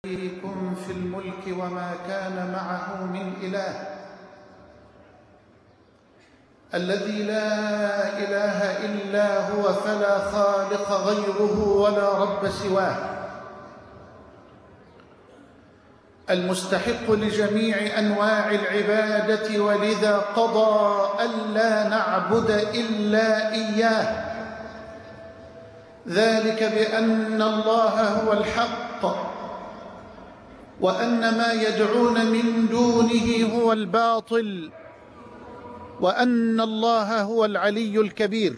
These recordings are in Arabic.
شريك في الملك وما كان معه من إله، الذي لا إله إلا هو فلا خالق غيره ولا رب سواه، المستحق لجميع أنواع العبادة، ولذا قضى ألا نعبد إلا إياه، ذلك بأن الله هو الحق وأن ما يدعون من دونه هو الباطل، وأن الله هو العلي الكبير.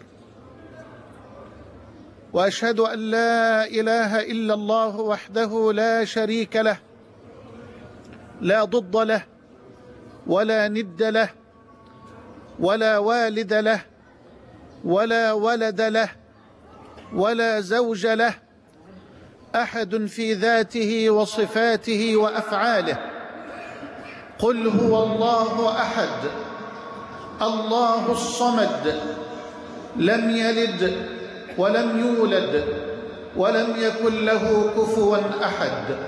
وأشهد أن لا إله إلا الله وحده لا شريك له، لا ضد له ولا ند له ولا والد له ولا ولد له ولا زوج له، أحد في ذاته وصفاته وأفعاله. قل هو الله أحد الله الصمد، لم يلد ولم يولد ولم يكن له كفوا أحد.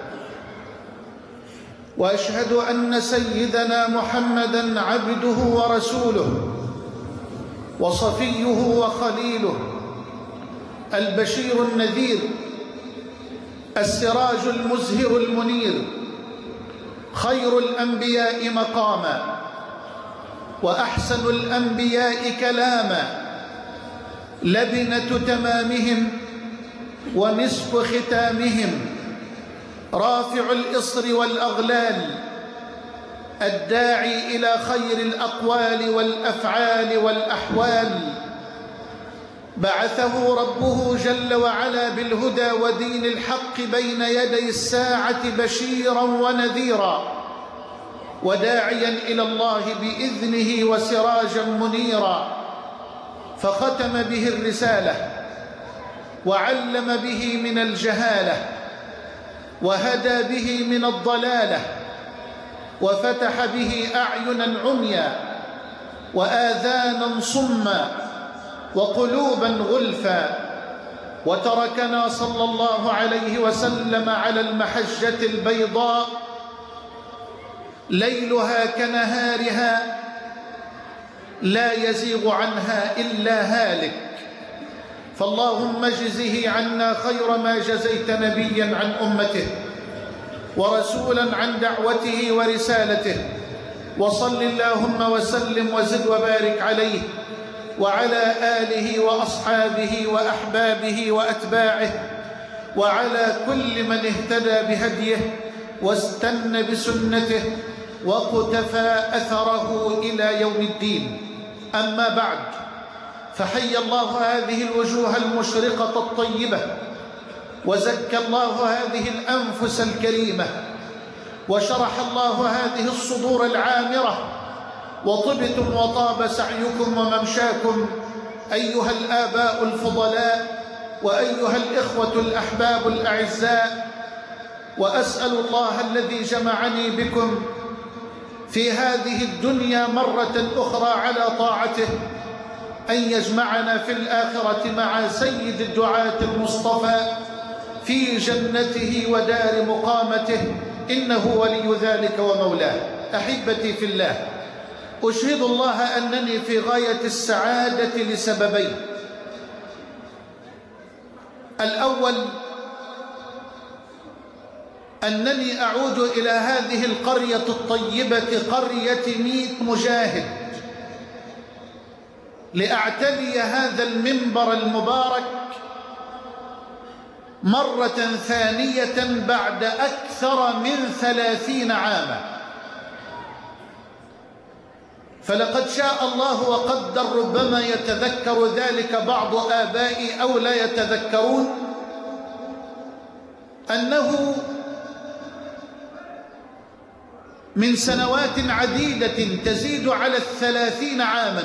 وأشهد أن سيدنا محمدًا عبده ورسوله وصفيه وخليله، البشير النذير، السراج المزهر المنير، خير الأنبياء مقاما وأحسن الأنبياء كلاما، لبنة تمامهم ومسك ختامهم، رافع الإصر والأغلال، الداعي إلى خير الأقوال والأفعال والأحوال. بعثه ربه جل وعلا بالهدى ودين الحق بين يدي الساعة بشيرا ونذيرا، وداعيا إلى الله بإذنه وسراجا منيرا، فختم به الرسالة وعلم به من الجهالة وهدى به من الضلالة، وفتح به أعينا عميا وآذانا صما وقلوبا غلفا، وتركنا صلى الله عليه وسلم على المحجة البيضاء ليلها كنهارها، لا يزيغ عنها إلا هالك. فاللهم اجزه عنا خير ما جزيت نبيا عن أمته ورسولا عن دعوته ورسالته، وصل اللهم وسلم وزد وبارك عليه وعلى آله وأصحابه وأحبابه وأتباعه، وعلى كل من اهتدى بهديه واستنى بسنته وقتفى أثره إلى يوم الدين. أما بعد، فحي الله هذه الوجوه المشرقة الطيبة، وزكى الله هذه الأنفس الكريمة، وشرح الله هذه الصدور العامرة، وطبتم وطاب سعيكم وممشاكم أيها الآباء الفضلاء وأيها الإخوة الأحباب الأعزاء. وأسأل الله الذي جمعني بكم في هذه الدنيا مرة أخرى على طاعته أن يجمعنا في الآخرة مع سيد الدعاة المصطفى في جنته ودار مقامته، إنه ولي ذلك ومولاه. أحبتي في الله، أشهد الله أنني في غاية السعادة لسببين. الأول أنني أعود إلى هذه القرية الطيبة، قرية ميت مجاهد، لأعتلي هذا المنبر المبارك مرة ثانية بعد أكثر من 30 عاما. فلقد شاء الله وقدر، ربما يتذكر ذلك بعض آبائي أو لا يتذكرون، أنه من سنوات عديدة تزيد على 30 عاما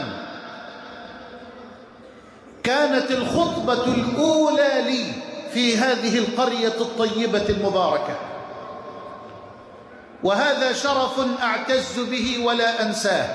كانت الخطبة الأولى لي في هذه القرية الطيبة المباركة، وهذا شرف أعتز به ولا أنساه.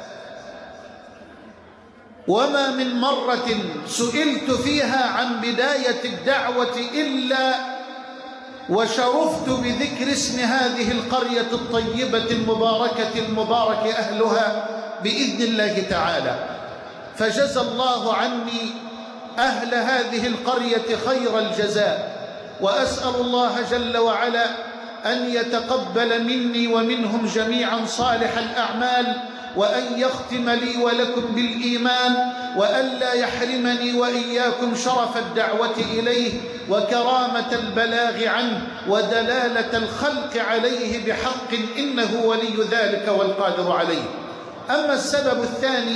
وما من مرة سئلت فيها عن بداية الدعوة إلا وشرفت بذكر اسم هذه القرية الطيبة المباركة المبارك أهلها بإذن الله تعالى. فجزى الله عني أهل هذه القرية خير الجزاء، وأسأل الله جل وعلا أن يتقبل مني ومنهم جميعا صالح الأعمال، وأن يختم لي ولكم بالإيمان، وأن لا يحرمني وإياكم شرف الدعوة إليه وكرامة البلاغ عنه ودلالة الخلق عليه بحق، إنه ولي ذلك والقادر عليه. أما السبب الثاني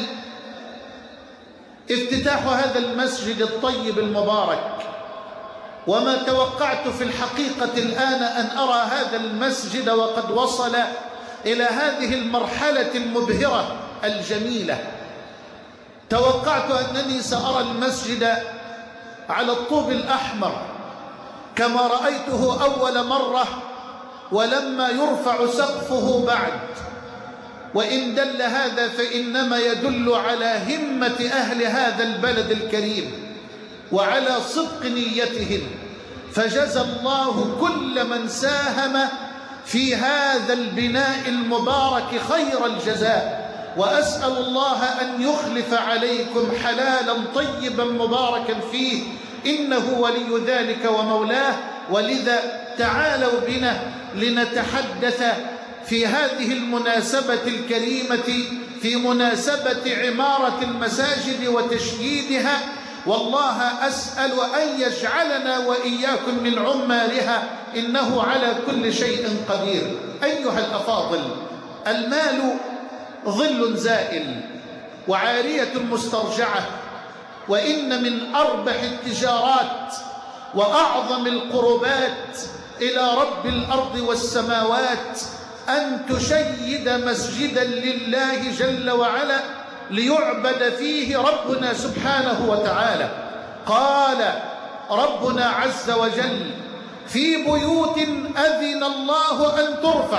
افتتاح هذا المسجد الطيب المبارك، وما توقعت في الحقيقة الآن أن أرى هذا المسجد وقد وصل إلى هذه المرحلة المبهرة الجميلة. توقعت أنني سأرى المسجد على الطوب الأحمر كما رأيته أول مرة، ولما يرفع سقفه بعد. وإن دل هذا فإنما يدل على همة أهل هذا البلد الكريم وعلى صدق نيتهم، فجزى الله كل من ساهم في هذا البناء المبارك خير الجزاء. وأسأل الله أن يخلف عليكم حلالا طيبا مباركا فيه، إنه ولي ذلك ومولاه. ولذا تعالوا بنا لنتحدث في هذه المناسبة الكريمة، في مناسبة عمارة المساجد وتشييدها، والله أسأل أن يجعلنا وإياكم من عمارها، إنه على كل شيء قدير. أيها الأفاضل، المال ظل زائل وعارية مسترجعة، وإن من أربح التجارات وأعظم القربات إلى رب الأرض والسماوات أن تشيد مسجدا لله جل وعلا ليعبد فيه ربنا سبحانه وتعالى. قال ربنا عز وجل: في بيوت أذن الله أن ترفع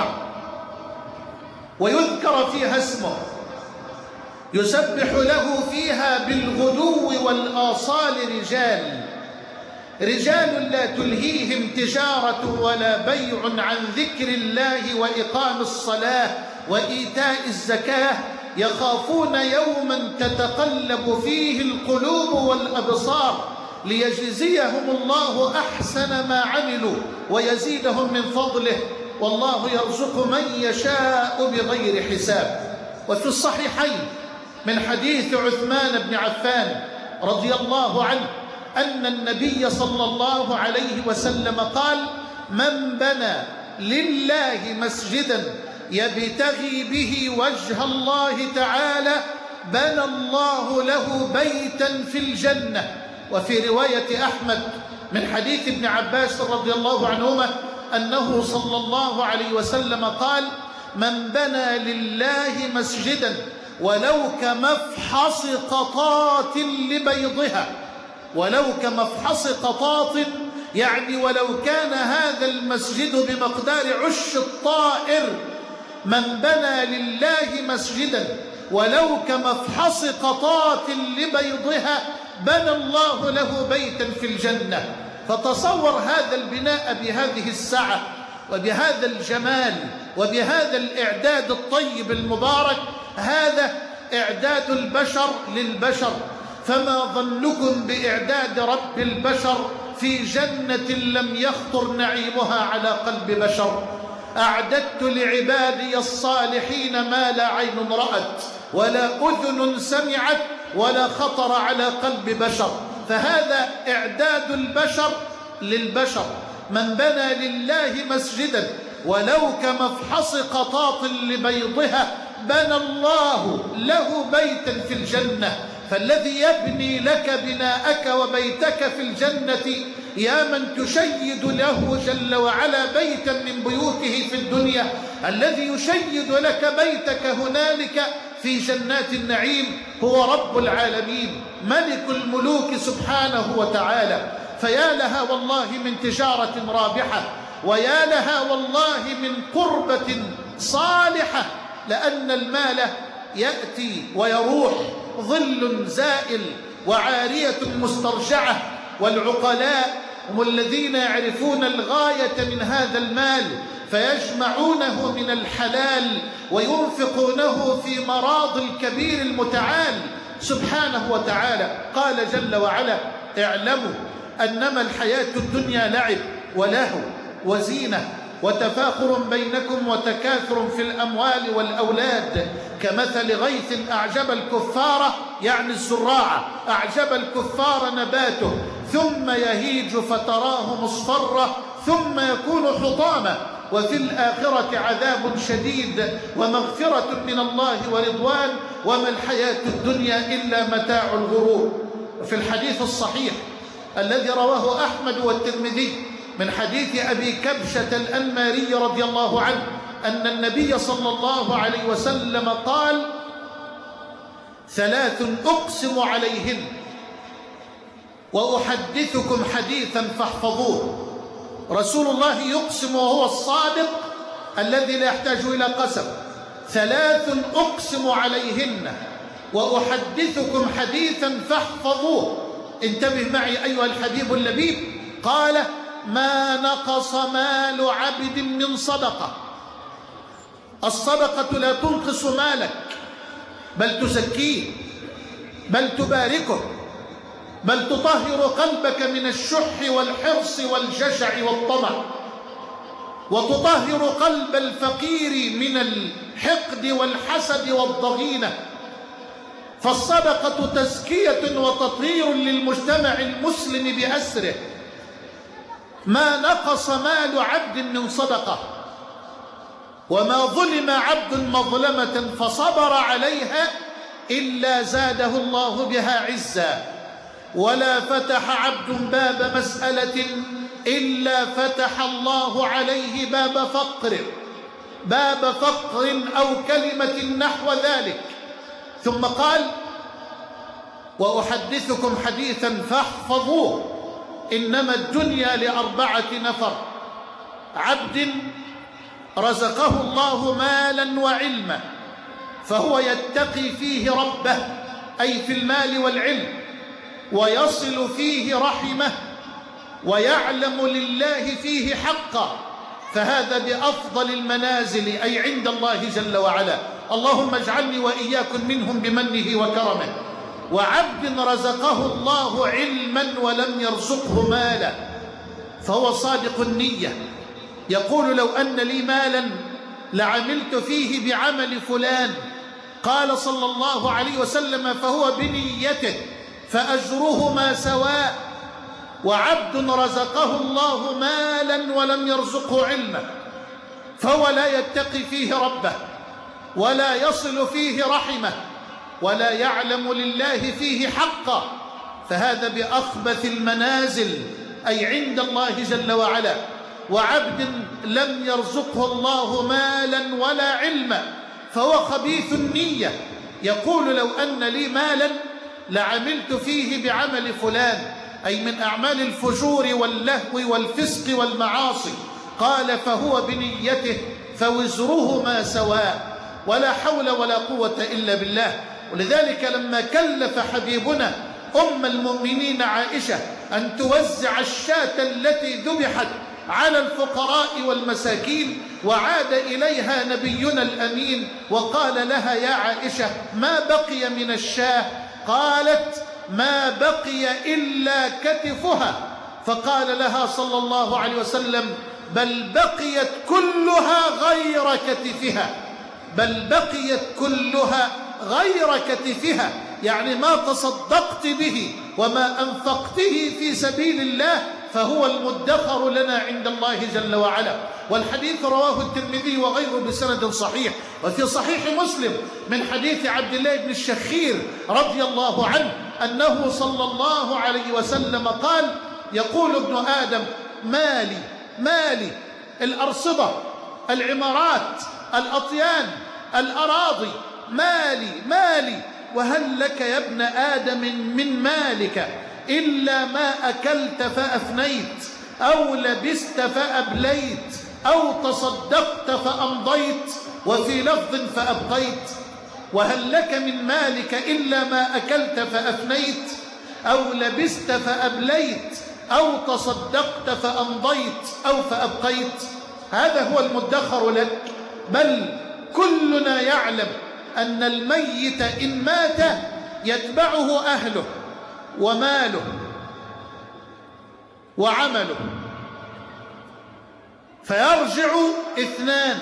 ويذكر فيها اسمه يسبح له فيها بالغدو والآصال رجال لا تلهيهم تجارة ولا بيع عن ذكر الله وإقام الصلاة وإيتاء الزكاة، يخافون يوما تتقلب فيه القلوب والأبصار ليجزيهم الله أحسن ما عملوا ويزيدهم من فضله، والله يرزق من يشاء بغير حساب. وفي الصحيحين من حديث عثمان بن عفان رضي الله عنه أن النبي صلى الله عليه وسلم قال: من بنى لله مسجدا يبتغي به وجه الله تعالى بنى الله له بيتا في الجنة. وفي رواية أحمد من حديث ابن عباس رضي الله عنهما أنه صلى الله عليه وسلم قال: من بنى لله مسجدا ولو كمفحص قطاة لبيضها، ولو كمفحص قطاط، يعني ولو كان هذا المسجد بمقدار عش الطائر. من بنى لله مسجدا ولو كمفحص قطاة لبيضها بنى الله له بيتا في الجنة. فتصور هذا البناء بهذه السعة وبهذا الجمال وبهذا الإعداد الطيب المبارك، هذا إعداد البشر للبشر، فما ظنكم بإعداد رب البشر في جنة لم يخطر نعيمها على قلب بشر؟ أعددت لعبادي الصالحين ما لا عين رأت ولا أذن سمعت ولا خطر على قلب بشر. فهذا إعداد البشر للبشر. من بنى لله مسجدا ولو كمفحص قطاط لبيضها بنى الله له بيتا في الجنة. فالذي يبني لك بناءك وبيتك في الجنة يا من تشيد له جل وعلا بيتا من بيوته في الدنيا، الذي يشيد لك بيتك هنالك في جنات النعيم هو رب العالمين ملك الملوك سبحانه وتعالى. فيا لها والله من تجارة رابحة، ويا لها والله من قربة صالحة، لأن المال يأتي ويروح، ظل زائل وعارية مسترجعة، والعقلاء هم الذين يعرفون الغاية من هذا المال فيجمعونه من الحلال وينفقونه في مراض الكبير المتعال سبحانه وتعالى. قال جل وعلا: اعلموا أنما الحياة الدنيا لعب ولهو وزينة وتفاخر بينكم وتكاثر في الأموال والأولاد كمثل غيث أعجب الكفار، يعني الزراعة، أعجب الكفار نباته ثم يهيج فتراه مصفرا ثم يكون حطاما وفي الآخرة عذاب شديد ومغفرة من الله ورضوان وما الحياة الدنيا إلا متاع الغرور. وفي الحديث الصحيح الذي رواه أحمد والترمذي من حديث أبي كبشة الأنماري رضي الله عنه أن النبي صلى الله عليه وسلم قال: 3 أقسم عليهن وأحدثكم حديثا فاحفظوه. رسول الله يقسم وهو الصادق الذي لا يحتاج إلى قسم. 3 أقسم عليهن وأحدثكم حديثا فاحفظوه. انتبه معي أيها الحبيب اللبيب. قال: ما نقص مال عبد من صدقة. الصدقة لا تنقص مالك بل تزكيه، بل تباركه، بل تطهر قلبك من الشح والحرص والجشع والطمع، وتطهر قلب الفقير من الحقد والحسد والضغينة. فالصدقة تزكية وتطهير للمجتمع المسلم بأسره. ما نقص مال عبد من صدقة، وما ظلم عبد مظلمة فصبر عليها إلا زاده الله بها عزا، ولا فتح عبد باب مسألة إلا فتح الله عليه باب فقر أو كلمة نحو ذلك. ثم قال: وأحدثكم حديثا فاحفظوه. إنما الدنيا ل4 نفر: عبد رزقه الله مالا وعلما فهو يتقي فيه ربه، أي في المال والعلم، ويصل فيه رحمه، ويعلم لله فيه حقا، فهذا بأفضل المنازل أي عند الله جل وعلا. اللهم اجعلني وإياكم منهم بمنه وكرمه. وعبد رزقه الله علما ولم يرزقه مالا فهو صادق النية، يقول: لو أن لي مالا لعملت فيه بعمل فلان. قال صلى الله عليه وسلم: فهو بنيته فأجرهما سواء. وعبد رزقه الله مالا ولم يرزقه علما فهو لا يتقي فيه ربه ولا يصل فيه رحمه ولا يعلم لله فيه حقا، فهذا بأخبث المنازل أي عند الله جل وعلا. وعبد لم يرزقه الله مالا ولا علما فهو خبيث النية، يقول: لو أن لي مالا لعملت فيه بعمل فلان، أي من أعمال الفجور واللهو والفسق والمعاصي. قال: فهو بنيته فوزرهما سواء. ولا حول ولا قوة إلا بالله. ولذلك لما كلف حبيبنا أم المؤمنين عائشة أن توزع الشاة التي ذبحت على الفقراء والمساكين، وعاد إليها نبينا الأمين وقال لها: يا عائشة ما بقي من الشاة؟ قالت: ما بقي إلا كتفها. فقال لها صلى الله عليه وسلم: بل بقيت كلها غير كتفها، بل بقيت كلها غير كتفها، يعني ما تصدقت به وما أنفقته في سبيل الله فهو المدخر لنا عند الله جل وعلا. والحديث رواه الترمذي وغيره بسند صحيح. وفي صحيح مسلم من حديث عبد الله بن الشخير رضي الله عنه أنه صلى الله عليه وسلم قال: يقول ابن آدم: مالي مالي، الأرصدة، العمارات، الأطيان، الأراضي، مالي مالي، وهل لك يا ابن آدم من مالك إلا ما أكلت فأفنيت، أو لبست فأبليت، أو تصدقت فأمضيت، وفي لفظ فأبقيت. وهل لك من مالك إلا ما أكلت فأفنيت، أو لبست فأبليت، أو تصدقت فأمضيت أو فأبقيت. هذا هو المدخر لك. بل كلنا يعلم أن الميت إن مات يتبعه أهله وماله وعمله، فيرجع اثنان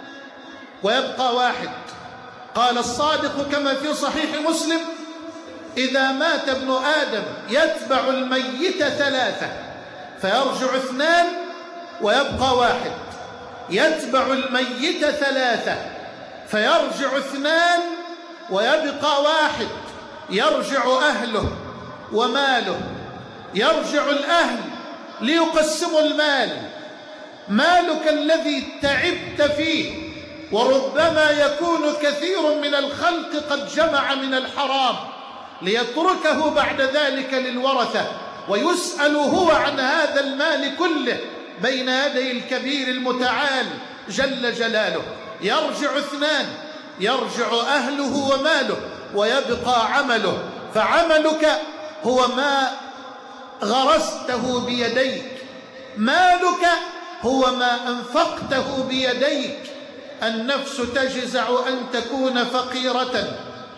ويبقى واحد. قال الصادق كما في صحيح مسلم: إذا مات ابن آدم يتبع الميت ثلاثة، فيرجع اثنان ويبقى واحد. يتبع الميت ثلاثة فيرجع اثنان ويبقى واحد. يرجع أهله وماله. يرجع الأهل ليقسموا المال، مالك الذي تعبت فيه، وربما يكون كثير من الخلق قد جمع من الحرام، ليتركه بعد ذلك للورثة، ويسأل هو عن هذا المال كله بين يدي الكبير المتعال جل جلاله. يرجع اثنان، يرجع أهله وماله ويبقى عمله. فعملك هو ما غرسته بيديك، مالك هو ما أنفقته بيديك. النفس تجزع أن تكون فقيرة،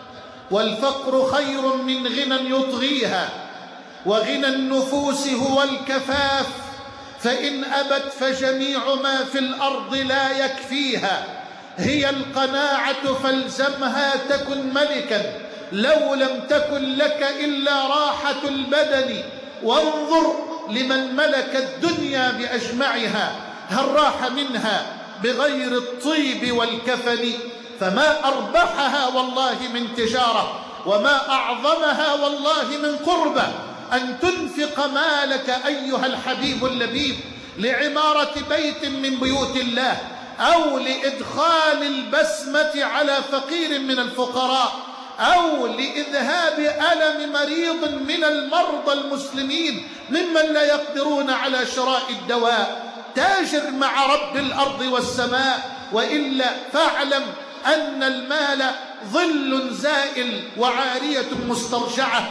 والفقر خير من غنى يطغيها، وغنى النفوس هو الكفاف، فإن أبت فجميع ما في الأرض لا يكفيها. هي القناعة فالزمها تكن ملكا، لو لم تكن لك إلا راحة البدن. وانظر لمن ملك الدنيا بأجمعها، هل راح منها بغير الطيب والكفن؟ فما أربحها والله من تجارة، وما أعظمها والله من قربة أن تنفق مالك أيها الحبيب اللبيب لعمارة بيت من بيوت الله، أو لإدخال البسمة على فقير من الفقراء، أو لإذهاب ألم مريض من المرضى المسلمين ممن لا يقدرون على شراء الدواء. تاجر مع رب الأرض والسماء، وإلا فاعلم أن المال ظل زائل وعارية مسترجعة.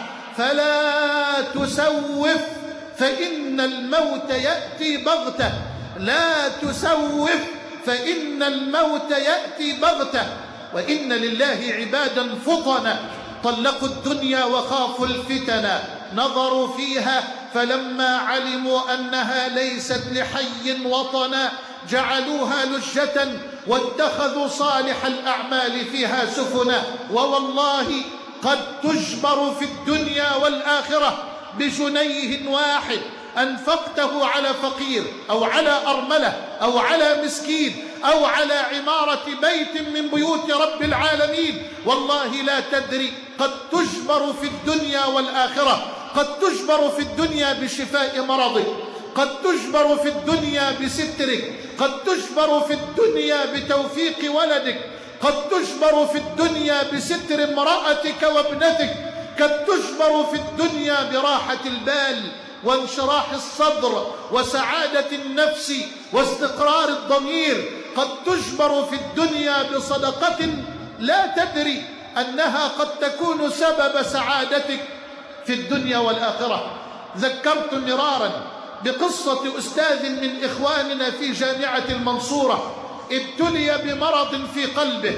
فلا تسوف فإن الموت يأتي بغتة، لا تسوف فإن الموت يأتي بغتة. وإن لله عبادا فطنا طلقوا الدنيا وخافوا الفتن، نظروا فيها فلما علموا أنها ليست لحي وطنا جعلوها لجة واتخذوا صالح الأعمال فيها سفنا. ووالله قد تجبر في الدنيا والآخرة بجنيه واحد أنفقته على فقير أو على أرملة أو على مسكين أو على عمارة بيت من بيوت رب العالمين. والله لا تدري، قد تجبر في الدنيا والآخرة. قد تجبر في الدنيا بشفاء مرضك، قد تجبر في الدنيا بسترك، قد تجبر في الدنيا بتوفيق ولدك، قد تجبر في الدنيا بستر امرأتك وابنتك، قد تجبر في الدنيا براحة البال وانشراح الصدر وسعادة النفس واستقرار الضمير. قد تجبر في الدنيا بصدقة لا تدري أنها قد تكون سبب سعادتك في الدنيا والآخرة. ذكرت مرارا بقصة أستاذ من إخواننا في جامعة المنصورة ابتلي بمرض في قلبه،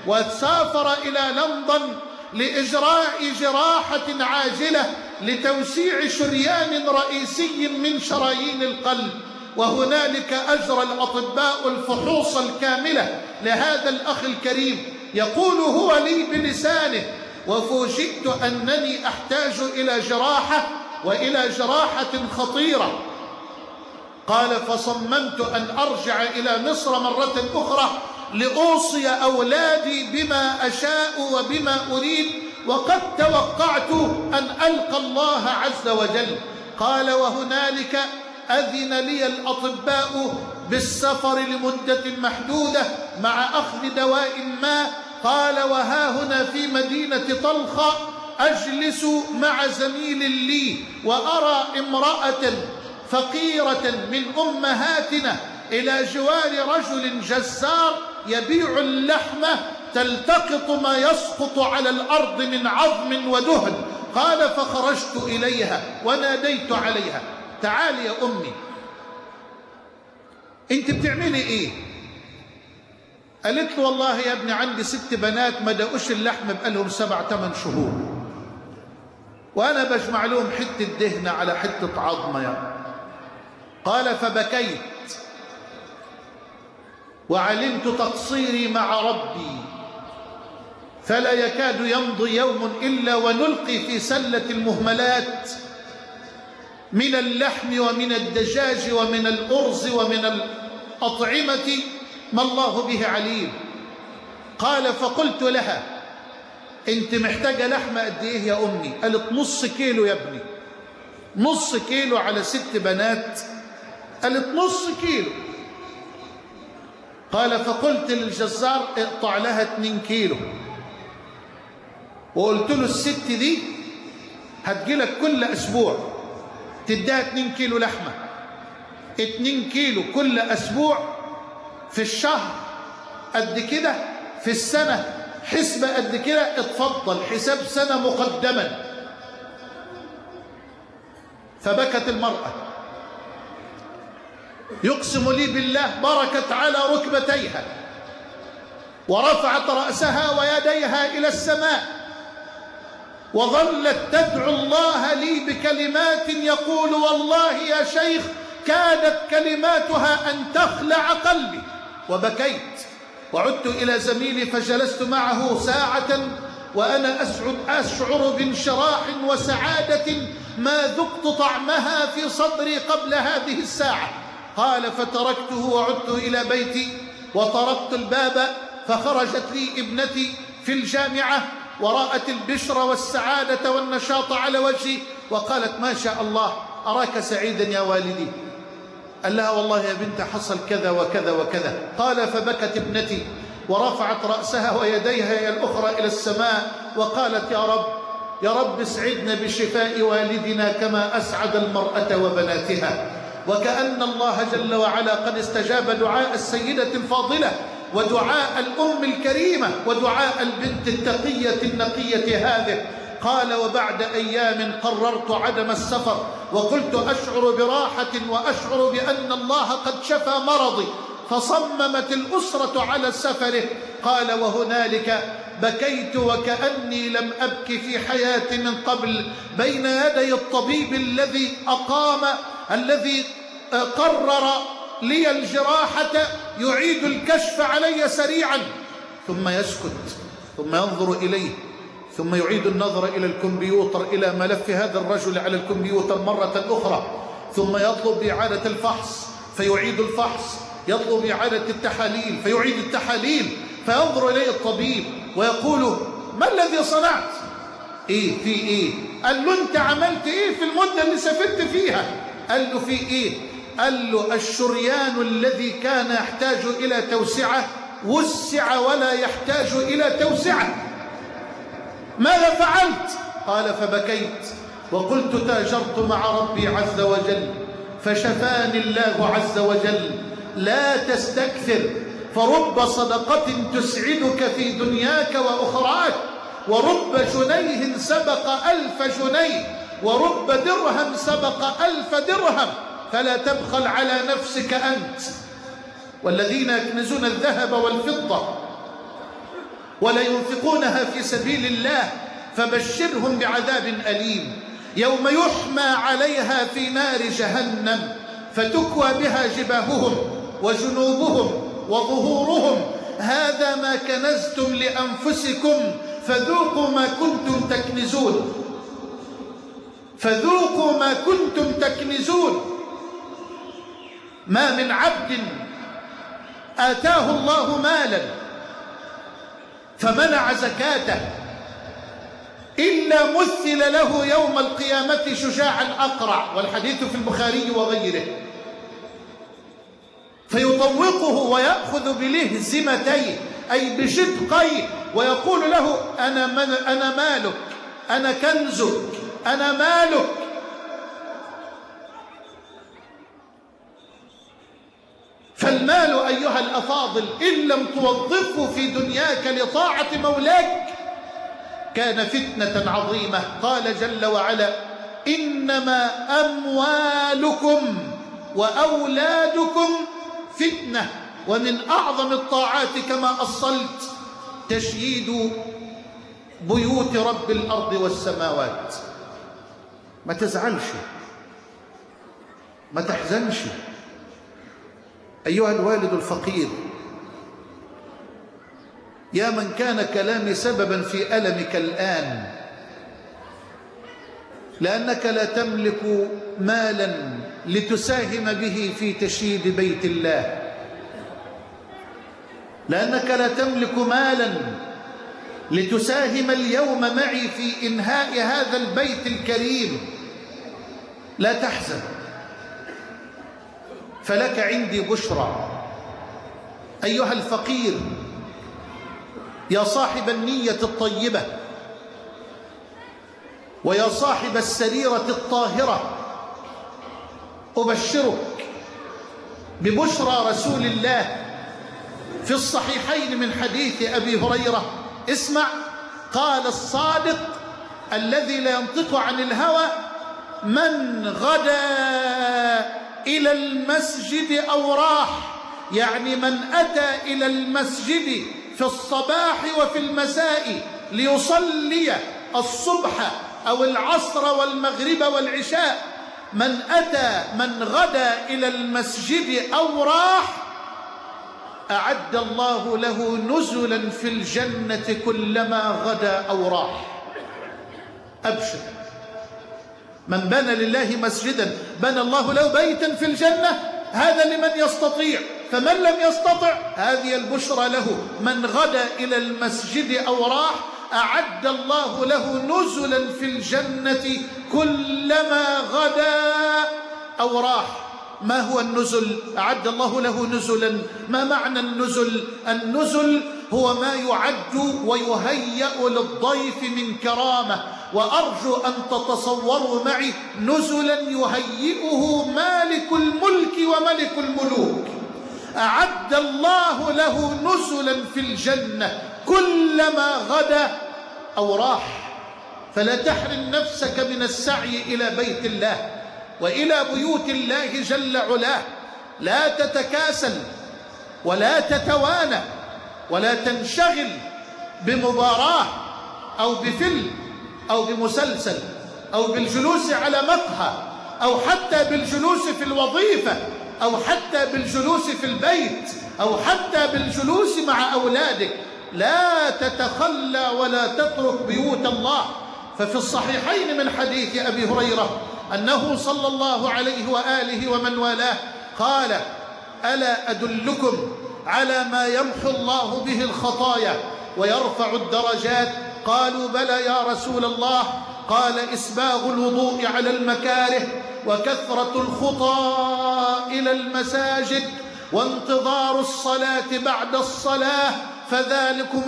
وسافر إلى لندن لإجراء جراحة عاجلة لتوسيع شريان رئيسي من شرايين القلب. وهنالك أجرى الأطباء الفحوص الكاملة لهذا الأخ الكريم، يقول هو لي بلسانه: وفوجئت أنني أحتاج إلى جراحة وإلى جراحة خطيرة. قال: فصممت أن أرجع إلى مصر مرة أخرى لأوصي أولادي بما أشاء وبما أريد، وقد توقعت أن ألقى الله عز وجل. قال: وهنالك أذن لي الأطباء بالسفر لمدة محدودة مع أخذ دواء ما. قال: وها هنا في مدينة طلخة أجلس مع زميل لي وأرى امرأة فقيرة من أمهاتنا إلى جوار رجل جزار يبيع اللحم تلتقط ما يسقط على الأرض من عظم ودهن. قال: فخرجت إليها وناديت عليها، تعالي يا أمي، أنت بتعملي إيه؟ قالت له والله يا ابني عندي 6 بنات ما دقوش اللحم بقالهم 7-8 شهور، وأنا بجمع لهم حتة دهنة على حتة عظمة يعني. قال فبكيت وعلمت تقصيري مع ربي، فلا يكاد يمضي يوم إلا ونلقي في سلة المهملات من اللحم ومن الدجاج ومن الأرز ومن الأطعمة ما الله به عليم. قال فقلت لها أنت محتاجة لحمة قد إيه يا أمي؟ قالت نص كيلو يا ابني. نص كيلو على 6 بنات؟ قالت نص كيلو. قال فقلت للجزار اقطع لها 2 كيلو، وقلت له الست دي هتجيلك كل أسبوع تديها 2 كيلو لحمة، 2 كيلو كل أسبوع، في الشهر قد كده، في السنة حسبة قد كده، اتفضل حساب سنة مقدما. فبكت المرأة يقسم لي بالله بركت على ركبتيها ورفعت رأسها ويديها إلى السماء وظلت تدعو الله لي بكلمات يقول والله يا شيخ كادت كلماتها أن تخلع قلبي. وبكيت وعدت إلى زميلي فجلست معه ساعة وأنا أشعر بانشراح وسعادة ما ذقت طعمها في صدري قبل هذه الساعة. قال فتركته وعدت إلى بيتي وطرقت الباب فخرجت لي ابنتي في الجامعة ورأت البشر والسعادة والنشاط على وجهي وقالت ما شاء الله أراك سعيدا يا والدي. قال لها والله يا بنت حصل كذا وكذا وكذا. قال فبكت ابنتي ورفعت رأسها ويديها الأخرى إلى السماء وقالت يا رب اسعدنا بشفاء والدنا كما أسعد المرأة وبناتها. وكأن الله جل وعلا قد استجاب دعاء السيدة الفاضلة ودعاء الأم الكريمة ودعاء البنت التقية النقية هذه. قال وبعد أيام قررت عدم السفر وقلت أشعر براحة وأشعر بأن الله قد شفى مرضي، فصممت الأسرة على سفره. قال وهنالك بكيت وكأني لم أبك في حياتي من قبل بين يدي الطبيب الذي قرر لي الجراحة يعيد الكشف علي سريعا، ثم يسكت ثم ينظر إليه ثم يعيد النظر إلى الكمبيوتر إلى ملف هذا الرجل على الكمبيوتر مرة أخرى، ثم يطلب إعادة الفحص فيعيد الفحص، يطلب إعادة التحاليل فيعيد التحاليل، فينظر إليه الطبيب ويقول ما الذي صنعت؟ إيه في إيه؟ قال له أنت عملت إيه في المدة اللي سافرت فيها؟ قال له في إيه؟ قال له الشريان الذي كان يحتاج إلى توسعة وسع ولا يحتاج إلى توسعة. ماذا فعلت؟ قال فبكيت وقلت تاجرت مع ربي عز وجل فشفاني الله عز وجل. لا تستكثر فرب صدقة تسعدك في دنياك وأخراك، ورب جنيه سبق 1000 جنيه، ورب درهم سبق 1000 درهم، فلا تبخل على نفسك أنت. والذين يكنزون الذهب والفضة ولا ينفقونها في سبيل الله فبشرهم بعذاب أليم يوم يحمى عليها في نار جهنم فتكوى بها جباههم وجنوبهم وظهورهم هذا ما كنزتم لأنفسكم فذوقوا ما كنتم تكنزون. فذوقوا ما كنتم تكنزون. ما من عبد آتاه الله مالا فمنع زكاته إلا مثل له يوم القيامة شجاعا أقرع، والحديث في البخاري وغيره، فيطوقه ويأخذ بلهزمتيه أي بشدقيه ويقول له أنا مالك، أنا كنزك، أنا مالك. فالمال أيها الأفاضل إن لم توظفه في دنياك لطاعة مولاك كان فتنة عظيمة. قال جل وعلا إنما أموالكم وأولادكم فتنة. ومن أعظم الطاعات كما أصلت تشييد بيوت رب الأرض والسماوات. ما تزعلش، ما تحزنش أيها الوالد الفقير، يا من كان كلامي سببا في ألمك الآن، لأنك لا تملك مالا لتساهم به في تشييد بيت الله، لأنك لا تملك مالا لتساهم اليوم معي في إنهاء هذا البيت الكريم. لا تحزن، فلك عندي بشرى أيها الفقير، يا صاحب النية الطيبة ويا صاحب السريرة الطاهرة، أبشرك ببشرى رسول الله في الصحيحين من حديث أبي هريرة. اسمع، قال الصادق الذي لا ينطق عن الهوى: من غدا إلى المسجد أو راح، يعني من أتى إلى المسجد في الصباح وفي المساء ليصلي الصبح أو العصر والمغرب والعشاء، من غدا إلى المسجد أو راح أعد الله له نزلا في الجنة كلما غدا أو راح. أبشر، من بنى لله مسجدا بنى الله له بيتا في الجنة، هذا لمن يستطيع، فمن لم يستطع هذه البشرى له: من غدا إلى المسجد أو راح أعد الله له نزلا في الجنة كلما غدا أو راح. ما هو النزل؟ أعد الله له نزلا. ما معنى النزل؟ النزل هو ما يعد ويهيأ للضيف من كرامة، وأرجو أن تتصوروا معي نزلا يهيئه مالك الملك وملك الملوك. أعد الله له نزلا في الجنة كلما غدا أو راح. فلا تحرم نفسك من السعي إلى بيت الله وإلى بيوت الله جل علاه. لا تتكاسل ولا تتوانى ولا تنشغل بمباراة أو بفيلم أو بمسلسل أو بالجلوس على مقهى أو حتى بالجلوس في الوظيفة أو حتى بالجلوس في البيت أو حتى بالجلوس مع أولادك. لا تتخلى ولا تترك بيوت الله. ففي الصحيحين من حديث أبي هريرة أنه صلى الله عليه وآله ومن والاه قال: ألا أدلكم على ما يمحو الله به الخطايا ويرفع الدرجات؟ قالوا: بلى يا رسول الله. قال: إسباغ الوضوء على المكاره، وكثرة الخطى إلى المساجد، وانتظار الصلاة بعد الصلاة، فذلكم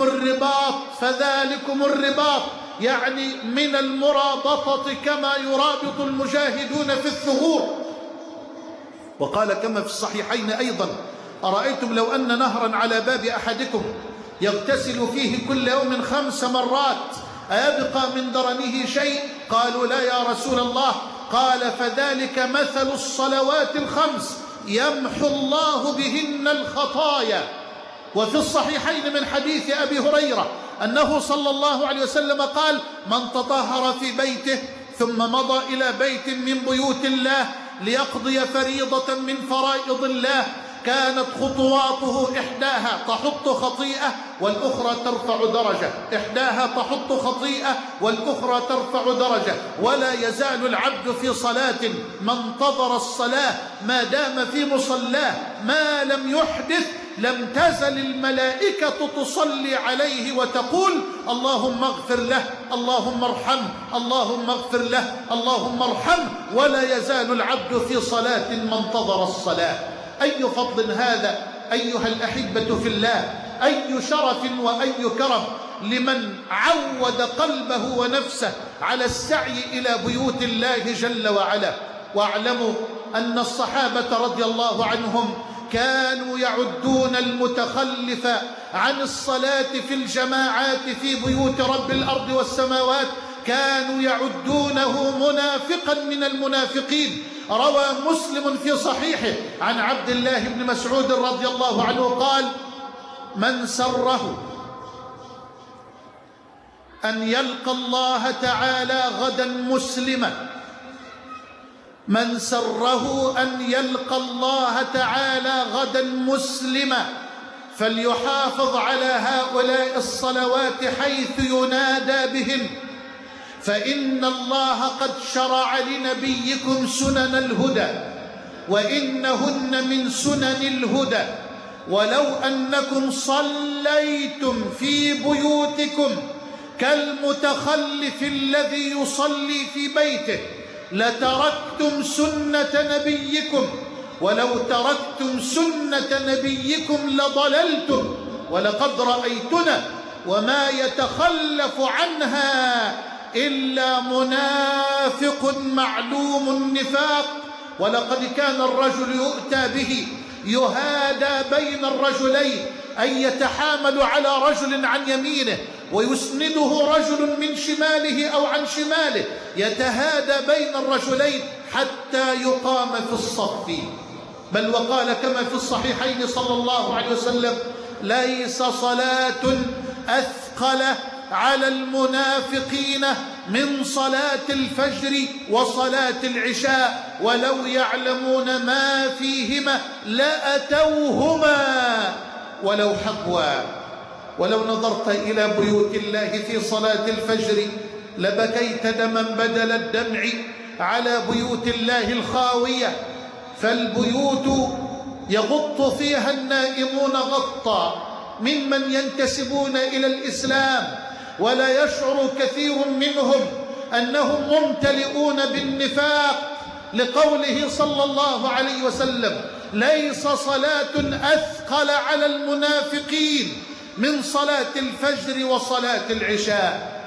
الرباط، يعني من المرابطة كما يرابط المجاهدون في الثغور. وقال كما في الصحيحين أيضا: أرأيتم لو أن نهرا على باب أحدكم يغتسل فيه كل يوم 5 مرات أيبقى من درنه شيء؟ قالوا: لا يا رسول الله. قال: فذلك مثل الصلوات ال5 يمحو الله بهن الخطايا. وفي الصحيحين من حديث أبي هريرة أنه صلى الله عليه وسلم قال: من تطهر في بيته ثم مضى إلى بيت من بيوت الله ليقضي فريضة من فرائض الله، كانت خطواته إحداها تحط خطيئة والأخرى ترفع درجة، إحداها تحط خطيئة والأخرى ترفع درجة. ولا يزال العبد في صلاة ما انتظر الصلاة ما دام في مصلاه ما لم يحدث، لم تزل الملائكة تصلي عليه وتقول: اللهم اغفر له، اللهم ارحمه، اللهم اغفر له، اللهم ارحمه. ولا يزال العبد في صلاة ما انتظر الصلاة. أي فضل هذا أيها الأحبة في الله، أي شرف وأي كرم لمن عود قلبه ونفسه على السعي إلى بيوت الله جل وعلا. واعلموا أن الصحابة رضي الله عنهم كانوا يعدون المتخلف عن الصلاة في الجماعات في بيوت رب الأرض والسماوات كانوا يعدونه منافقا من المنافقين. روى مسلم في صحيحه عن عبد الله بن مسعود رضي الله عنه قال: من سره أن يلقى الله تعالى غدا مسلما، من سره أن يلقى الله تعالى غدا مسلما فليحافظ على هؤلاء الصلوات حيث ينادى بهن، فإن الله قد شرع لنبيكم سنن الهدى وإنهن من سنن الهدى، ولو أنكم صليتم في بيوتكم كالمتخلف الذي يصلي في بيته لتركتم سنة نبيكم، ولو تركتم سنة نبيكم لضللتم، ولقد رأيتنا وما يتخلف عنها إلا منافق معلوم النفاق. ولقد كان الرجل يؤتى به يهادى بين الرجلين، أن يتحامل على رجل عن يمينه ويسنده رجل من شماله أو عن شماله، يتهادى بين الرجلين حتى يقام في الصف. بل وقال كما في الصحيحين صلى الله عليه وسلم: ليس صلاة أثقل على المنافقين من صلاة الفجر وصلاة العشاء، ولو يعلمون ما فيهما لأتوهما ولو حبوا. ولو نظرت إلى بيوت الله في صلاة الفجر لبكيت دما بدل الدمع على بيوت الله الخاوية، فالبيوت يغط فيها النائمون غطا ممن ينتسبون إلى الإسلام، ولا يشعر كثير منهم أنهم ممتلئون بالنفاق، لقوله صلى الله عليه وسلم: ليس صلاة أثقل على المنافقين من صلاة الفجر وصلاة العشاء.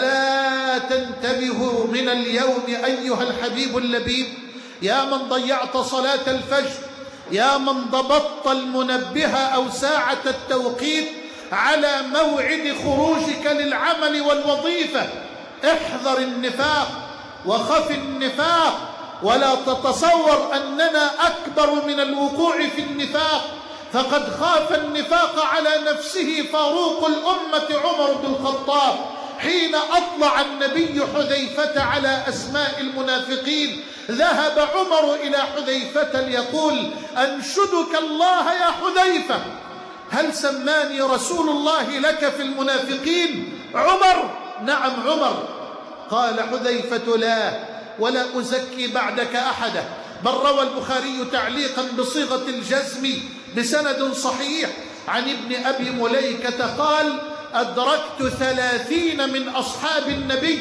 ألا تنتبه من اليوم أيها الحبيب اللبيب، يا من ضيعت صلاة الفجر، يا من ضبطت المنبه أو ساعة التوقيت على موعد خروجك للعمل والوظيفة. احذر النفاق وخف النفاق، ولا تتصور أننا أكبر من الوقوع في النفاق، فقد خاف النفاق على نفسه فاروق الأمة عمر بن الخطاب حين أطلع النبي حذيفة على أسماء المنافقين. ذهب عمر إلى حذيفة ليقول: أنشدك الله يا حذيفة، هل سماني رسول الله لك في المنافقين؟ عمر: نعم عمر. قال حذيفة: لا، ولا أزكي بعدك أحدا. بل روى البخاري تعليقا بصيغة الجزم بسند صحيح عن ابن أبي مليكة قال: أدركت 30 من أصحاب النبي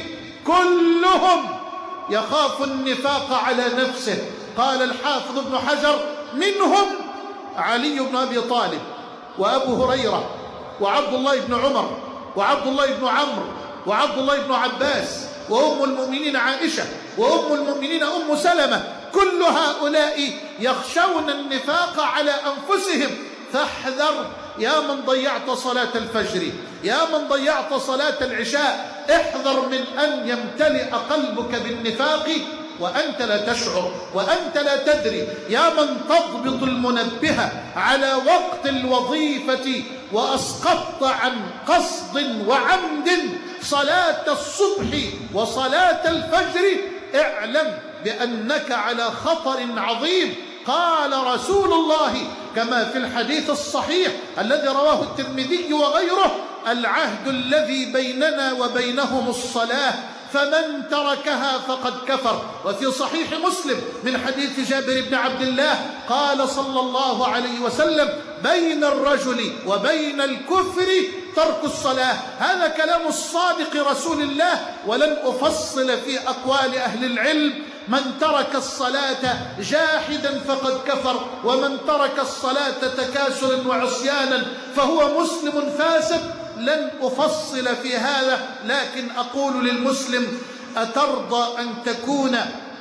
كلهم يخاف النفاق على نفسه. قال الحافظ ابن حجر: منهم علي بن أبي طالب وأبو هريرة وعبد الله بن عمر وعبد الله بن عمرو وعبد الله بن عباس وأم المؤمنين عائشة وأم المؤمنين أم سلمة. كل هؤلاء يخشون النفاق على أنفسهم. فاحذر يا من ضيعت صلاة الفجر، يا من ضيعت صلاة العشاء، احذر من أن يمتلئ قلبك بالنفاق وأنت لا تشعر وأنت لا تدري. يا من تضبط المنبه على وقت الوظيفة وأسقطت عن قصد وعمد صلاة الصبح وصلاة الفجر، اعلم بأنك على خطر عظيم. قال رسول الله كما في الحديث الصحيح الذي رواه الترمذي وغيره: العهد الذي بيننا وبينهم الصلاة، فمن تركها فقد كفر. وفي صحيح مسلم من حديث جابر بن عبد الله قال صلى الله عليه وسلم: بين الرجل وبين الكفر ترك الصلاة. هذا كلام الصادق رسول الله، ولن أفصل في أقوال أهل العلم. من ترك الصلاة جاحدا فقد كفر، ومن ترك الصلاة تكاسلا وعصيانا فهو مسلم فاسق. لن أفصل في هذا، لكن أقول للمسلم: أترضى أن تكون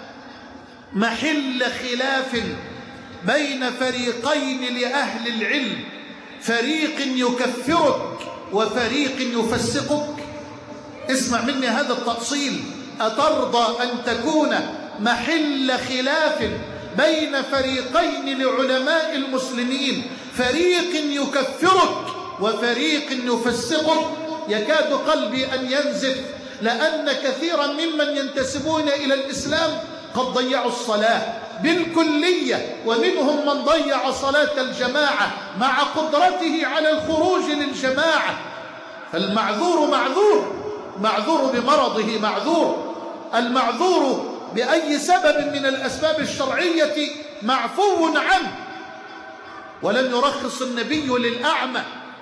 محل خلاف بين فريقين لأهل العلم، فريق يكفرك وفريق يفسقك؟ اسمع مني هذا التأصيل: أترضى أن تكون محل خلاف بين فريقين لعلماء المسلمين، فريق يكفرك وفريق يفسقك؟ يكاد قلبي أن ينزف، لأن كثيرا ممن ينتسبون إلى الإسلام قد ضيعوا الصلاة بالكلية، ومنهم من ضيع صلاة الجماعة مع قدرته على الخروج للجماعة. فالمعذور معذور بمرضه معذور، المعذور بأي سبب من الأسباب الشرعية معفو عنه. ولم يرخص النبي للأعمى،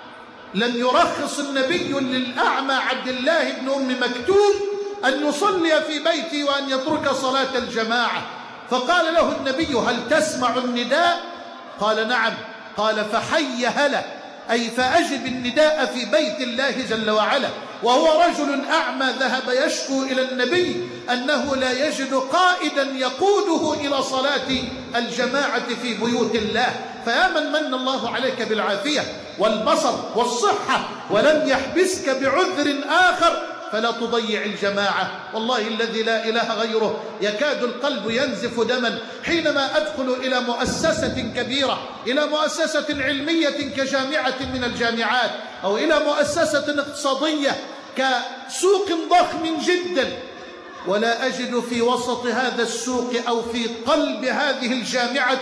لم يرخص النبي للأعمى عبد الله بن أم مكتوم أن يصلي في بيته وأن يترك صلاة الجماعة. فقال له النبي: هل تسمع النداء؟ قال: نعم. قال: فحي هلا، أي فأجب النداء في بيت الله جل وعلا. وهو رجل أعمى ذهب يشكو إلى النبي أنه لا يجد قائدا يقوده إلى صلاة الجماعة في بيوت الله. فيا من من الله عليك بالعافية والبصر والصحة ولم يحبسك بعذر آخر، فلا تضيع الجماعة. والله الذي لا إله غيره يكاد القلب ينزف دما حينما أدخل إلى مؤسسة كبيرة، إلى مؤسسة علمية كجامعة من الجامعات، أو إلى مؤسسة اقتصادية كسوق ضخم جدا، ولا أجد في وسط هذا السوق أو في قلب هذه الجامعة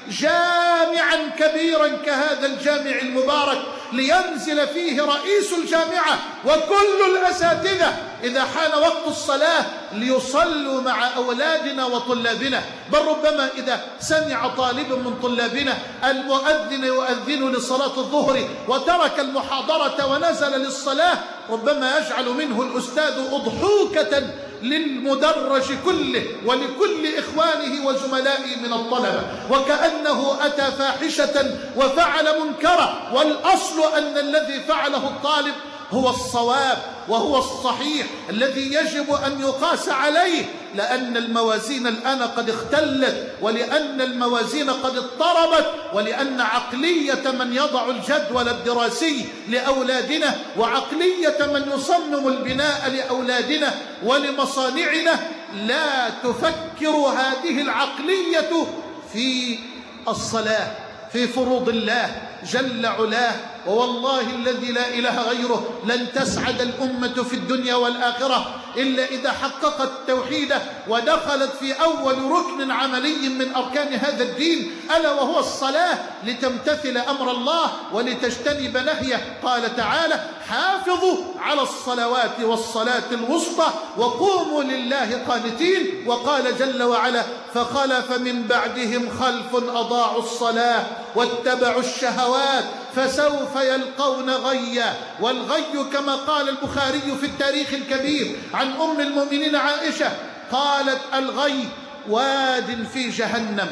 جامعا كبيرا كهذا الجامع المبارك لينزل فيه رئيس الجامعة وكل الأساتذة إذا حان وقت الصلاة ليصلوا مع أولادنا وطلابنا. بل ربما إذا سمع طالب من طلابنا المؤذن يؤذن لصلاة الظهر وترك المحاضرة ونزل للصلاة، ربما يجعل منه الأستاذ أضحوكة للمدرج كله ولكل إخوانه وزملائه من الطلبة، وكأنه أتى فاحشة وفعل منكرا، والأصل أن الذي فعله الطالب هو الصواب وهو الصحيح الذي يجب أن يقاس عليه، لأن الموازين الآن قد اختلت، ولأن الموازين قد اضطربت، ولأن عقلية من يضع الجدول الدراسي لأولادنا وعقلية من يصمم البناء لأولادنا ولمصانعنا لا تفكر هذه العقلية في الصلاة، في فروض الله جل علاه. ووالله الذي لا إله غيره لن تسعد الأمة في الدنيا والآخرة إلا إذا حققت التوحيد ودخلت في أول ركن عملي من أركان هذا الدين، ألا وهو الصلاة، لتمتثل أمر الله ولتجتنب نهيه. قال تعالى: حافظوا على الصلوات والصلاة الوسطى وقوموا لله قانتين. وقال جل وعلا: فخلف من بعدهم خلف أضاعوا الصلاة واتبعوا الشهوات فسوف يلقون غيا. والغي كما قال البخاري في التاريخ الكبير عن أم المؤمنين عائشة قالت: الغي واد في جهنم،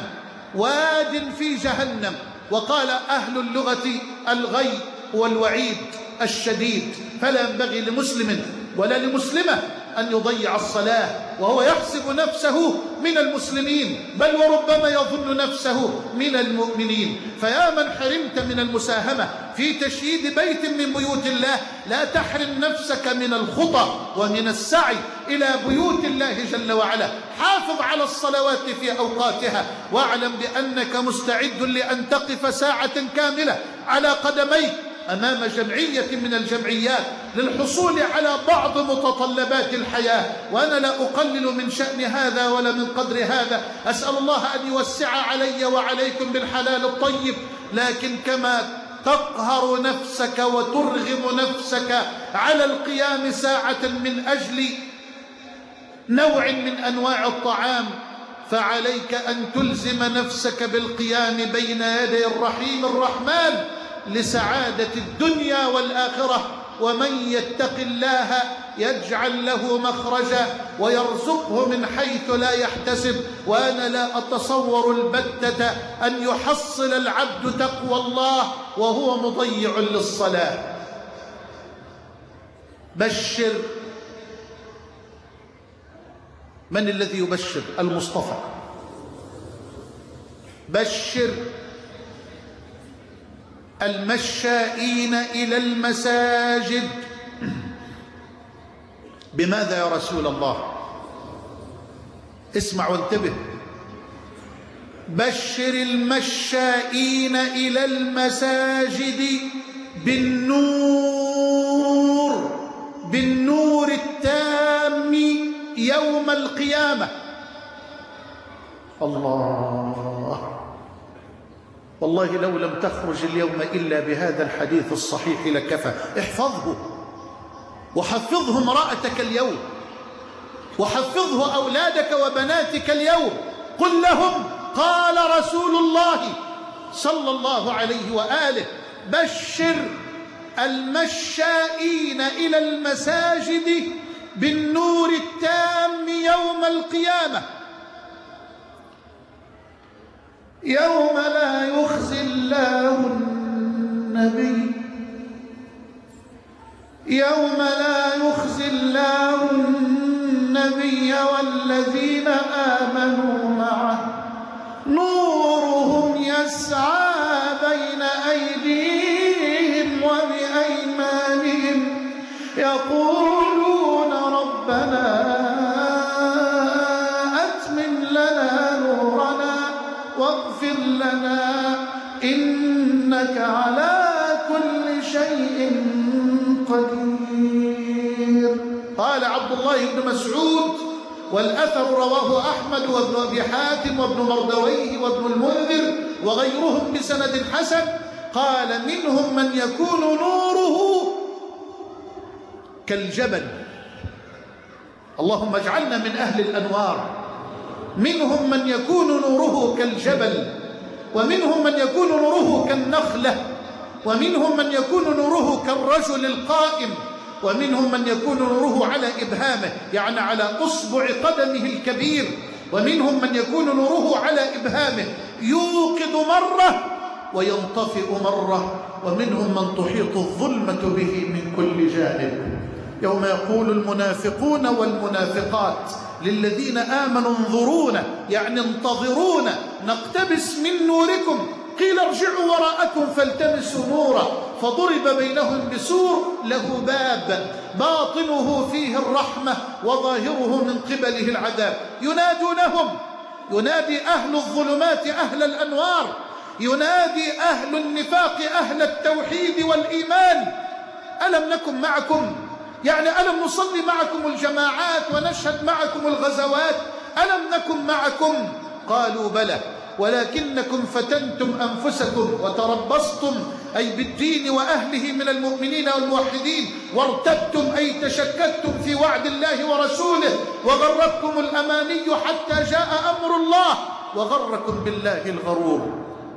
واد في جهنم. وقال أهل اللغة: الغي هو الوعيد الشديد. فلا ينبغي لمسلم ولا لمسلمة أن يضيع الصلاة وهو يحسب نفسه من المسلمين، بل وربما يظن نفسه من المؤمنين. فيا من حرمت من المساهمة في تشييد بيت من بيوت الله، لا تحرم نفسك من الخطى ومن السعي إلى بيوت الله جل وعلا. حافظ على الصلوات في أوقاتها، واعلم بأنك مستعد لأن تقف ساعة كاملة على قدميك أمام جمعية من الجمعيات للحصول على بعض متطلبات الحياة. وأنا لا أقلل من شأن هذا ولا من قدر هذا، أسأل الله أن يوسع علي وعليكم بالحلال الطيب، لكن كما تقهر نفسك وترغم نفسك على القيام ساعة من أجل نوع من أنواع الطعام، فعليك أن تلزم نفسك بالقيام بين يدي الرحيم الرحمن لسعادة الدنيا والآخرة. ومن يتق الله يجعل له مخرجا ويرزقه من حيث لا يحتسب. وأنا لا أتصور البتة أن يحصل العبد تقوى الله وهو مضيع للصلاة. بشر. من الذي يبشر؟ المصطفى. بشر المشائين إلى المساجد بماذا يا رسول الله؟ اسمع وانتبه. بشر المشائين إلى المساجد بالنور التام يوم القيامة. الله، والله لو لم تخرج اليوم إلا بهذا الحديث الصحيح لكفى. احفظه وحفظه امرأتك اليوم، وحفظه أولادك وبناتك اليوم. قل لهم قال رسول الله صلى الله عليه وآله: بشر المشائين إلى المساجد بالنور التام يوم القيامة، يوم لا يخزي الله النبي، يوم لا يخزي الله النبي والذين آمنوا معه نورهم يسعى بين أيديهم وبأيمانهم يقولون ربنا أتمم لنا نورنا واغفر لنا إنك على كل شيء قدير. قال عبد الله بن مسعود، والأثر رواه أحمد وابن أبي حاتم وابن مردويه وابن المنذر وغيرهم بسند حسن، قال: منهم من يكون نوره كالجبل. اللهم اجعلنا من أهل الأنوار. منهم من يكون نوره كالجبل، ومنهم من يكون نوره كالنخلة، ومنهم من يكون نوره كالرجل القائم، ومنهم من يكون نوره على إبهامه، يعني على أصبع قدمه الكبير، ومنهم من يكون نوره على إبهامه يوقد مرة وينطفئ مرة، ومنهم من تحيط الظلمة به من كل جانب. يوم يقول المنافقون والمنافقات للذين آمنوا انظرونا، يعني انتظرونا نقتبس من نوركم، قيل ارجعوا وراءكم فالتمسوا نورا فضرب بينهم بسور له باب باطنه فيه الرحمة وظاهره من قبله العذاب. ينادونهم، ينادي أهل الظلمات أهل الأنوار، ينادي أهل النفاق أهل التوحيد والإيمان: ألم نكن معكم؟ يعني ألم نصلي معكم الجماعات ونشهد معكم الغزوات؟ ألم نكن معكم؟ قالوا بلى، ولكنكم فتنتم أنفسكم وتربصتم، أي بالدين وأهله من المؤمنين والموحدين، وارتبتم أي تشككتم في وعد الله ورسوله، وغرتكم الأماني حتى جاء أمر الله وغركم بالله الغرور.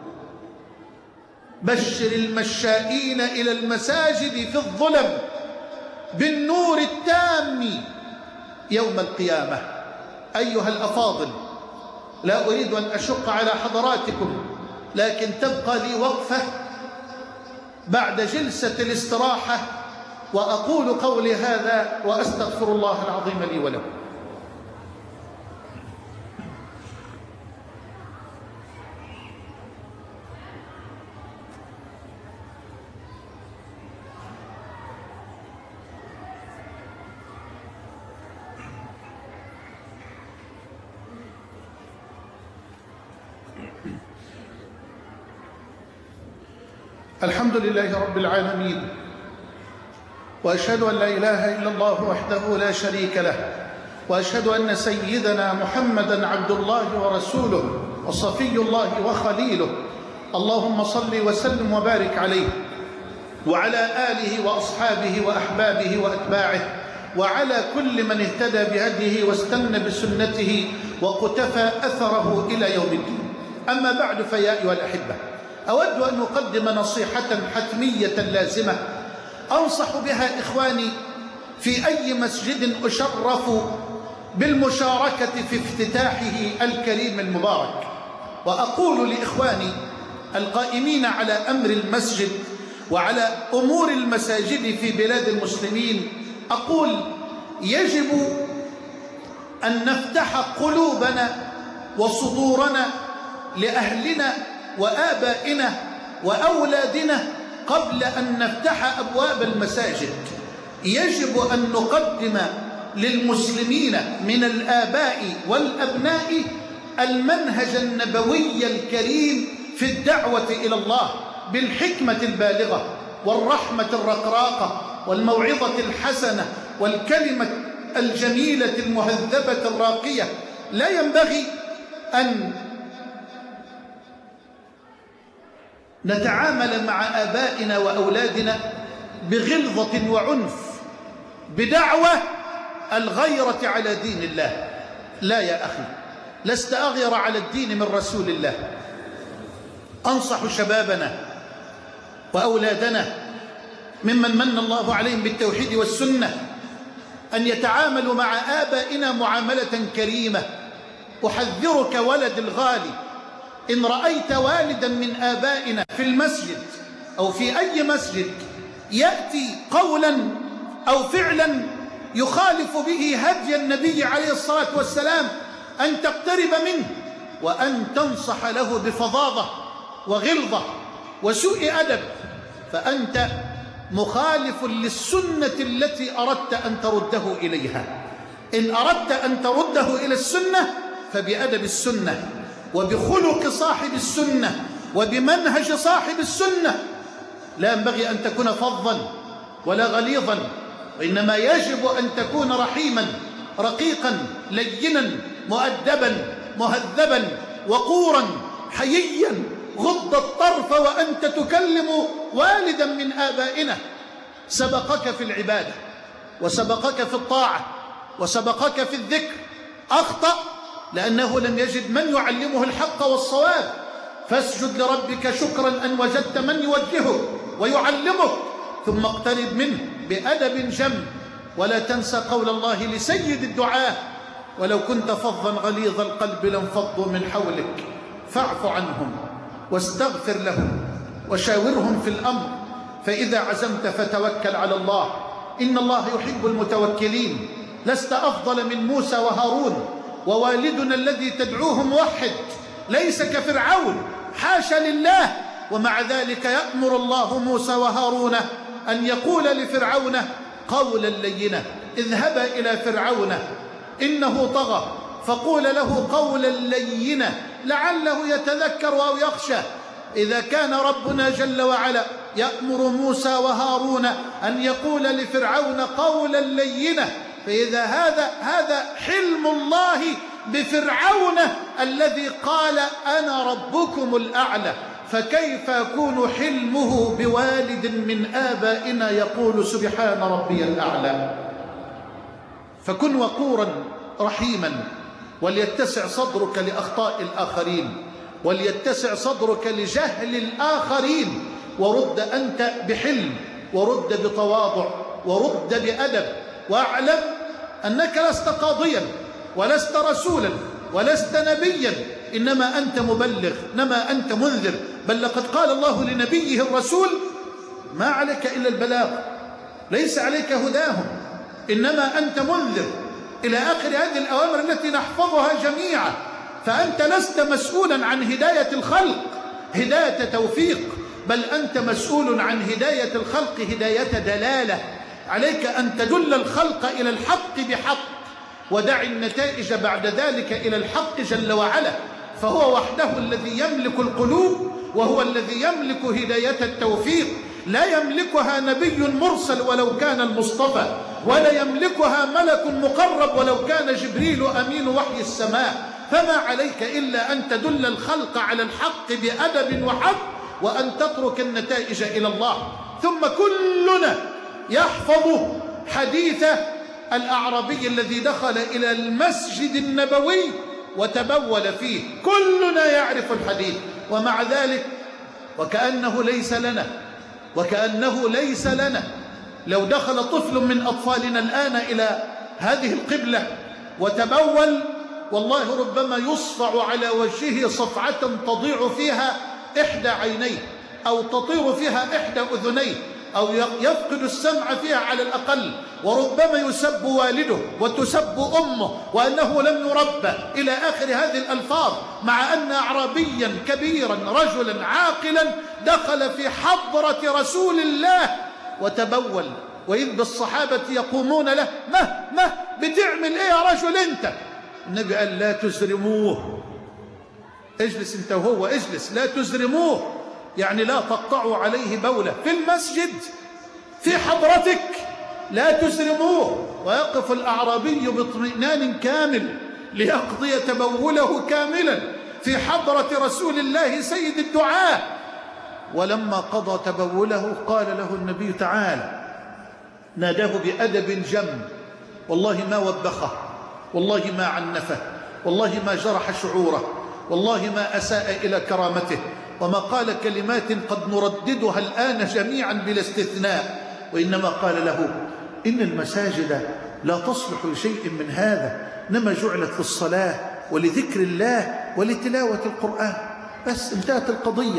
بشر المشائين إلى المساجد في الظلم بالنور التام يوم القيامة. أيها الأفاضل، لا أريد أن أشق على حضراتكم، لكن تبقى لي وقفة بعد جلسة الاستراحة، وأقول قولي هذا وأستغفر الله العظيم لي ولكم. الحمد لله رب العالمين، وأشهد أن لا إله إلا الله وحده لا شريك له، وأشهد أن سيدنا محمدًا عبد الله ورسوله وصفي الله وخليله. اللهم صل وسلم وبارك عليه وعلى آله وأصحابه وأحبابه وأتباعه، وعلى كل من اهتدى بهديه واستنى بسنته وقتفى أثره إلى يوم الدين. أما بعد، فيا أيها الأحبة، أود أن أقدم نصيحة حتمية لازمة أنصح بها إخواني في أي مسجد أشرف بالمشاركة في افتتاحه الكريم المبارك. وأقول لإخواني القائمين على أمر المسجد وعلى أمور المساجد في بلاد المسلمين، أقول: يجب أن نفتح قلوبنا وصدورنا لأهلنا وآبائنا وأولادنا قبل أن نفتح أبواب المساجد. يجب أن نقدم للمسلمين من الآباء والأبناء المنهج النبوي الكريم في الدعوة إلى الله بالحكمة البالغة والرحمة الرقراقة والموعظة الحسنة والكلمة الجميلة المهذبة الراقية. لا ينبغي أن نتعامل مع آبائنا وأولادنا بغلظة وعنف بدعوى الغيرة على دين الله. لا يا أخي، لست أغير على الدين من رسول الله. أنصح شبابنا وأولادنا ممن من الله عليهم بالتوحيد والسنة أن يتعاملوا مع آبائنا معاملة كريمة. أحذرك ولد الغالي، إن رأيت والدا من آبائنا في المسجد أو في أي مسجد يأتي قولا أو فعلا يخالف به هدي النبي عليه الصلاة والسلام، أن تقترب منه وأن تنصح له بفظاظة وغلظة وسوء أدب، فأنت مخالف للسنة التي أردت أن ترده إليها. إن أردت أن ترده إلى السنة فبأدب السنة وبخلق صاحب السنة وبمنهج صاحب السنة. لا ينبغي أن تكون فظا ولا غليظا، وإنما يجب أن تكون رحيما رقيقا لينا مؤدبا مهذبا وقورا حييا. غض الطرف وأنت تكلم والدا من آبائنا سبقك في العبادة وسبقك في الطاعة وسبقك في الذكر، أخطأ لأنه لم يجد من يعلمه الحق والصواب، فاسجد لربك شكرا أن وجدت من يوجهه ويعلمه، ثم اقترب منه بأدب جم. ولا تنسى قول الله لسيد الدعاة: ولو كنت فظا غليظ القلب لانفضوا من حولك فاعف عنهم واستغفر لهم وشاورهم في الأمر فإذا عزمت فتوكل على الله إن الله يحب المتوكلين. لست أفضل من موسى وهارون، ووالدنا الذي تدعوه موحد ليس كفرعون، حاشا لله، ومع ذلك يأمر الله موسى وهارون أن يقول لفرعون قولا لينا: اذهبا إلى فرعون إنه طغى فقول له قولا لينا لعله يتذكر أو يخشى. إذا كان ربنا جل وعلا يأمر موسى وهارون أن يقول لفرعون قولا لينا، فإذا هذا حلم الله بفرعون الذي قال أنا ربكم الأعلى، فكيف يكون حلمه بوالد من آبائنا يقول سبحان ربي الأعلى؟ فكن وقورا رحيما، وليتسع صدرك لأخطاء الآخرين، وليتسع صدرك لجهل الآخرين، ورد أنت بحلم، ورد بتواضع، ورد بأدب، واعلم أنك لست قاضيا ولست رسولا ولست نبيا، إنما أنت مبلغ، إنما أنت منذر. بل لقد قال الله لنبيه الرسول: ما عليك إلا البلاغ، ليس عليك هداهم، إنما أنت منذر، إلى آخر هذه الأوامر التي نحفظها جميعا. فأنت لست مسؤولا عن هداية الخلق هداية توفيق، بل أنت مسؤول عن هداية الخلق هداية دلالة. عليك أن تدل الخلق إلى الحق بحق، ودع النتائج بعد ذلك إلى الحق جل وعلا، فهو وحده الذي يملك القلوب، وهو الذي يملك هداية التوفيق. لا يملكها نبي مرسل ولو كان المصطفى، ولا يملكها ملك مقرب ولو كان جبريل أمين وحي السماء. فما عليك إلا أن تدل الخلق على الحق بأدب وحق، وأن تترك النتائج إلى الله. ثم كلنا يحفظ حديث الأعرابي الذي دخل إلى المسجد النبوي وتبول فيه، كلنا يعرف الحديث، ومع ذلك وكأنه ليس لنا لو دخل طفل من أطفالنا الآن إلى هذه القبلة وتبول، والله ربما يصفع على وجهه صفعة تضيع فيها إحدى عينيه، أو تطير فيها إحدى أذنيه، أو يفقد السمع فيها على الأقل، وربما يسب والده وتسب أمه وأنه لم يربى إلى آخر هذه الألفاظ، مع أن أعرابيا كبيرا رجلا عاقلا دخل في حضرة رسول الله وتبول. وإذ بالصحابة يقومون له: ما بتعمل إيه يا رجل أنت؟ النبي قال: لا تزرموه، اجلس أنت وهو، اجلس، لا تزرموه، يعني لا تقطعوا عليه بولة في المسجد في حضرتك، لا تزرموه. ويقف الأعرابي باطمئنان كامل ليقضي تبوله كاملا في حضرة رسول الله سيد الدعاة. ولما قضى تبوله قال له النبي: تعالى. ناداه بأدب جم، والله ما وبخه، والله ما عنفه، والله ما جرح شعوره، والله ما أساء إلى كرامته، وما قال كلمات قد نرددها الآن جميعا بلا استثناء، وإنما قال له: إن المساجد لا تصلح لشيء من هذا، إنما جعلت للصلاة ولذكر الله ولتلاوة القرآن. بس انتهت القضية،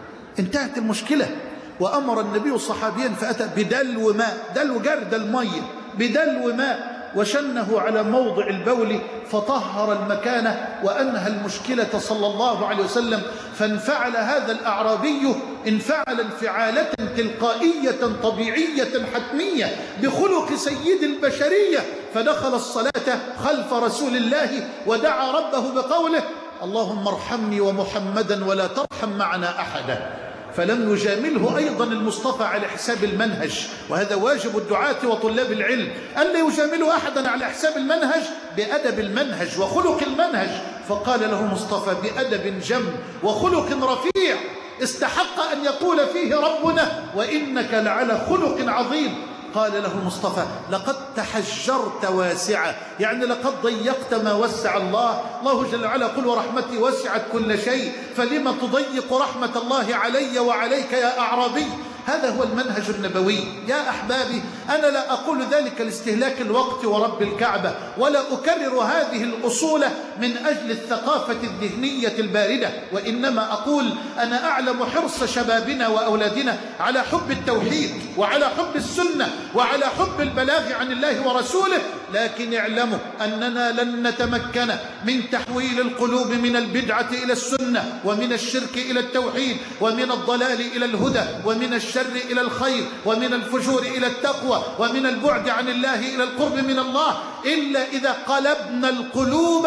انتهت المشكلة. وأمر النبي صحابيا فأتى بدلو ماء، دلو جرد المية بدلو ماء، وشنه على موضع البول فطهر المكان وأنهى المشكلة صلى الله عليه وسلم. فانفعل هذا الأعرابي انفعل انفعالة تلقائية طبيعية حتمية بخلق سيد البشرية، فدخل الصلاة خلف رسول الله ودعا ربه بقوله: اللهم ارحمني ومحمدا ولا ترحم معنا أحدا. فلم يجامله أيضا المصطفى على حساب المنهج، وهذا واجب الدعاة وطلاب العلم، أن لا يجاملوا أحدا على حساب المنهج، بأدب المنهج وخلق المنهج. فقال له المصطفى بأدب جم وخلق رفيع استحق أن يقول فيه ربنا: وإنك لعلى خلق عظيم. قال له المصطفى: لقد تحجرت واسعة، يعني لقد ضيقت ما وسع الله. الله جل وعلا قل: ورحمتي وسعت كل شيء، فلما تضيق رحمة الله علي وعليك يا أعرابي؟ هذا هو المنهج النبوي يا أحبابي. أنا لا أقول ذلك لاستهلاك الوقت ورب الكعبة، ولا أكرر هذه الأصول من أجل الثقافة الذهنية الباردة، وإنما أقول أنا أعلم حرص شبابنا وأولادنا على حب التوحيد وعلى حب السنة وعلى حب البلاغ عن الله ورسوله، لكن اعلموا أننا لن نتمكن من تحويل القلوب من البدعة إلى السنة، ومن الشرك إلى التوحيد، ومن الضلال إلى الهدى، ومن الشر إلى الخير، ومن الفجور إلى التقوى، ومن البعد عن الله إلى القرب من الله، إلا إذا قلبنا القلوب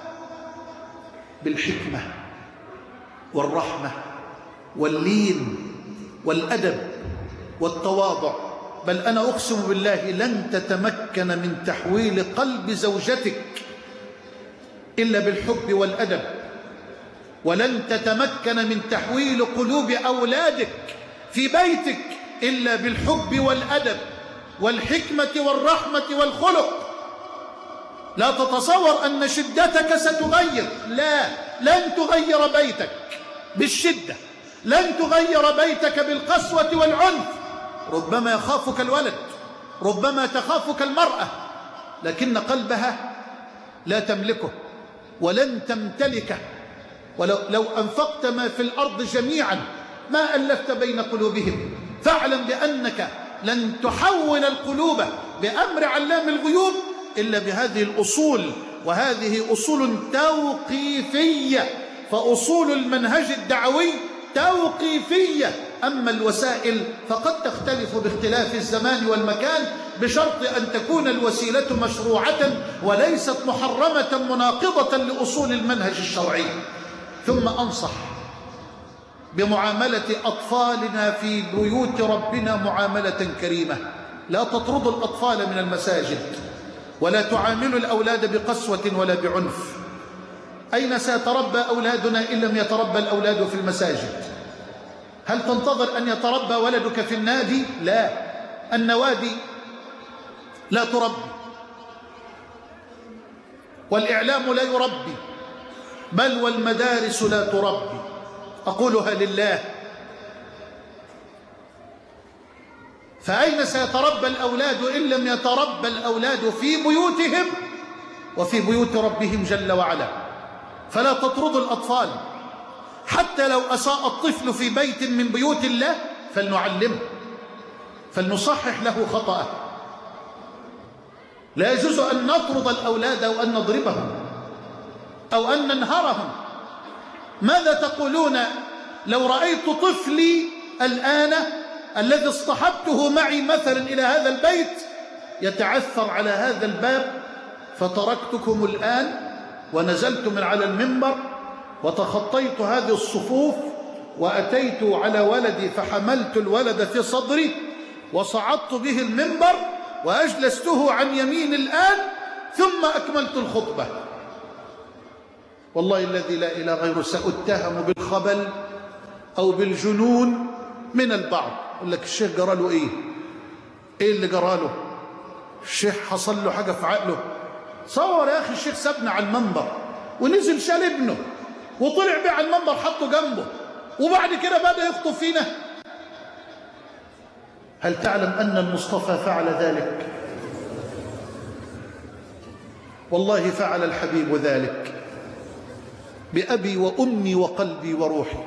بالحكمة والرحمة واللين والأدب والتواضع. بل أنا أقسم بالله لن تتمكن من تحويل قلب زوجتك إلا بالحب والأدب، ولن تتمكن من تحويل قلوب أولادك في بيتك إلا بالحب والأدب والحكمة والرحمة والخلق. لا تتصور أن شدتك ستغير، لا، لن تغير بيتك بالشدة، لن تغير بيتك بالقسوة والعنف. ربما يخافك الولد، ربما تخافك المرأة، لكن قلبها لا تملكه ولن تمتلكه. ولو أنفقت ما في الأرض جميعا ما ألفت بين قلوبهم. فاعلم بأنك لن تحول القلوب بأمر علام الغيوب إلا بهذه الأصول، وهذه أصول توقيفية. فأصول المنهج الدعوي توقيفية، أما الوسائل فقد تختلف باختلاف الزمان والمكان، بشرط أن تكون الوسيلة مشروعة وليست محرمة مناقضة لأصول المنهج الشرعي. ثم أنصح بمعاملة أطفالنا في بيوت ربنا معاملة كريمة. لا تطردوا الأطفال من المساجد، ولا تعاملوا الأولاد بقسوة ولا بعنف. أين سيتربى أولادنا إن لم يتربى الأولاد في المساجد؟ هل تنتظر أن يتربى ولدك في النادي؟ لا، النوادي لا تربي، والإعلام لا يربي، بل والمدارس لا تربي. أقولها لله. فأين سيتربى الأولاد إن لم يتربى الأولاد في بيوتهم وفي بيوت ربهم جل وعلا؟ فلا تطردوا الأطفال، حتى لو أساء الطفل في بيت من بيوت الله فلنعلمه، فلنصحح له خطأه. لا يجوز أن نطرد الأولاد أو أن نضربهم أو أن ننهرهم. ماذا تقولون لو رأيت طفلي الآن الذي اصطحبته معي مثلا إلى هذا البيت يتعثر على هذا الباب، فتركتكم الآن ونزلت من على المنبر وتخطيت هذه الصفوف وأتيت على ولدي فحملت الولد في صدري وصعدت به المنبر وأجلسته عن يمين الآن ثم أكملت الخطبة. والله الذي لا إله غيره سأتهم بالخبل أو بالجنون من البعض. يقول لك الشيخ جرى له إيه؟ إيه اللي جرى له؟ الشيخ حصل له حاجة في عقله؟ صور يا أخي، الشيخ سابنا على المنبر ونزل شال ابنه وطلع بيه على المنبر حطه جنبه وبعد كده بدأ يخطب فينا. هل تعلم أن المصطفى فعل ذلك؟ والله فعل الحبيب ذلك بأبي وأمي وقلبي وروحي.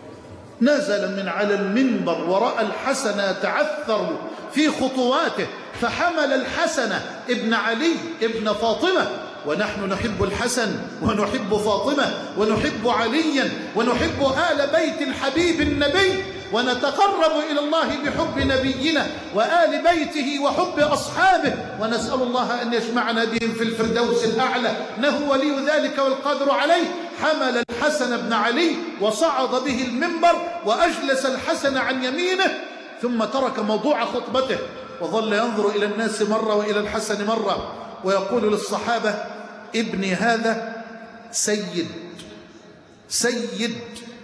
نزل من على المنبر ورأى الحسن يتعثر في خطواته فحمل الحسن ابن علي ابن فاطمة، ونحن نحب الحسن ونحب فاطمة ونحب عليا ونحب آل بيت الحبيب النبي، ونتقرب إلى الله بحب نبينا وآل بيته وحب أصحابه، ونسأل الله أن يجمعنا بهم في الفردوس الأعلى، إنه ولي ذلك والقادر عليه. حمل الحسن بن علي وصعد به المنبر وأجلس الحسن عن يمينه ثم ترك موضوع خطبته وظل ينظر إلى الناس مرة وإلى الحسن مرة ويقول للصحابة: ابني هذا سيد سيد،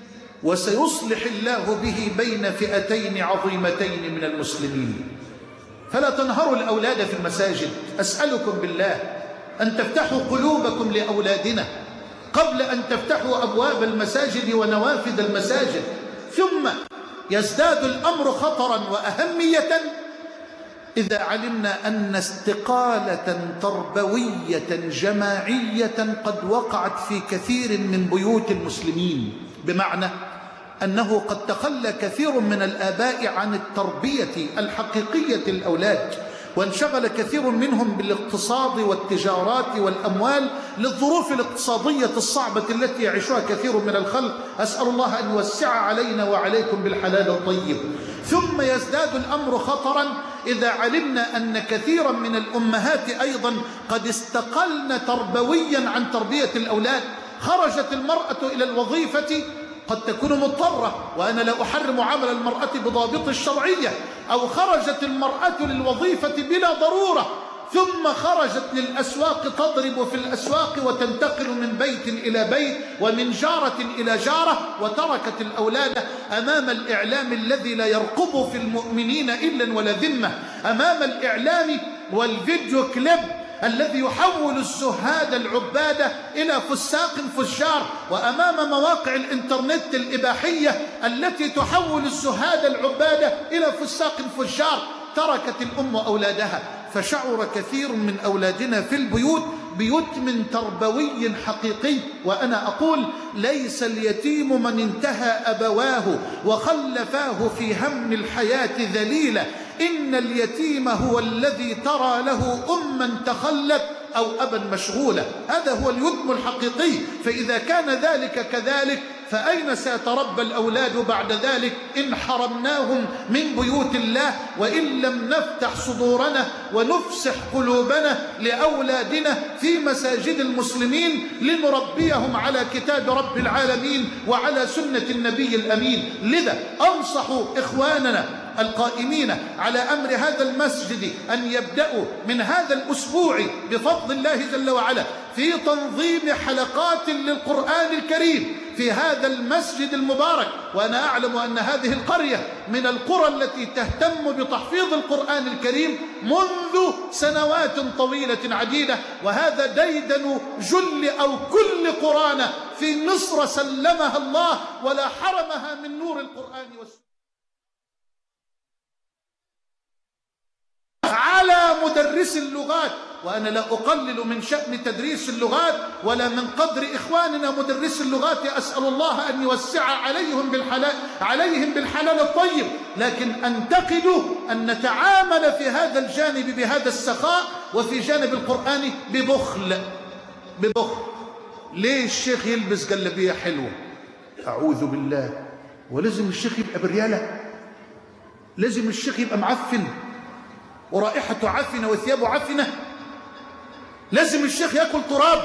وسيصلح الله به بين فئتين عظيمتين من المسلمين. فلا تنهروا الأولاد في المساجد. أسألكم بالله أن تفتحوا قلوبكم لأولادنا قبل أن تفتحوا أبواب المساجد ونوافذ المساجد. ثم يزداد الأمر خطرا وأهمية إذا علمنا أن استقالة تربوية جماعية قد وقعت في كثير من بيوت المسلمين، بمعنى أنه قد تخلى كثير من الآباء عن التربية الحقيقية للأولاد، وانشغل كثير منهم بالاقتصاد والتجارات والأموال للظروف الاقتصادية الصعبة التي يعيشها كثير من الخلق. أسأل الله أن يوسع علينا وعليكم بالحلال الطيب. ثم يزداد الأمر خطرا إذا علمنا أن كثيرا من الأمهات أيضا قد استقلن تربويا عن تربية الأولاد. خرجت المرأة إلى الوظيفة، قد تكون مضطرة وأنا لا أحرم عمل المرأة بضابط الشرعية، أو خرجت المرأة للوظيفة بلا ضرورة ثم خرجت للأسواق تضرب في الأسواق وتنتقل من بيت إلى بيت ومن جارة إلى جارة، وتركت الأولاد أمام الإعلام الذي لا يرقب في المؤمنين إلا ولا ذمة، أمام الإعلام والفيديو كليب الذي يحول الزهاد العبادة إلى فساق فجار، وأمام مواقع الإنترنت الإباحية التي تحول الزهاد العبادة إلى فساق فجار. تركت الأم أولادها، فشعر كثير من أولادنا في البيوت بيتم تربوي حقيقي. وأنا أقول: ليس اليتيم من انتهى أبواه وخلفاه في هم الحياة ذليلا، إن اليتيم هو الذي ترى له أما تخلت أو أبا مشغولا. هذا هو اليتم الحقيقي. فإذا كان ذلك كذلك فأين سيتربى الأولاد بعد ذلك إن حرمناهم من بيوت الله، وإن لم نفتح صدورنا ونفسح قلوبنا لأولادنا في مساجد المسلمين لنربيهم على كتاب رب العالمين وعلى سنة النبي الأمين. لذا أنصح إخواننا القائمين على أمر هذا المسجد أن يبدأوا من هذا الأسبوع بفضل الله جل وعلا في تنظيم حلقات للقرآن الكريم في هذا المسجد المبارك. وأنا أعلم أن هذه القرية من القرى التي تهتم بتحفيظ القرآن الكريم منذ سنوات طويلة عديدة، وهذا ديدن جل أو كل قرانا في مصر سلمها الله ولا حرمها من نور القرآن والسنة. على مدرس اللغات، وأنا لا أقلل من شأن تدريس اللغات ولا من قدر إخواننا مدرس اللغات، أسأل الله أن يوسع عليهم بالحلال الطيب، لكن أنتقد أن نتعامل في هذا الجانب بهذا السخاء وفي جانب القرآن ببخل. ليه الشيخ يلبس جلابية حلوة؟ أعوذ بالله. ولازم الشيخ يبقى بريالة؟ لازم الشيخ يبقى معفن ورائحته عفنة وثيابه عفنة؟ لازم الشيخ يأكل تراب؟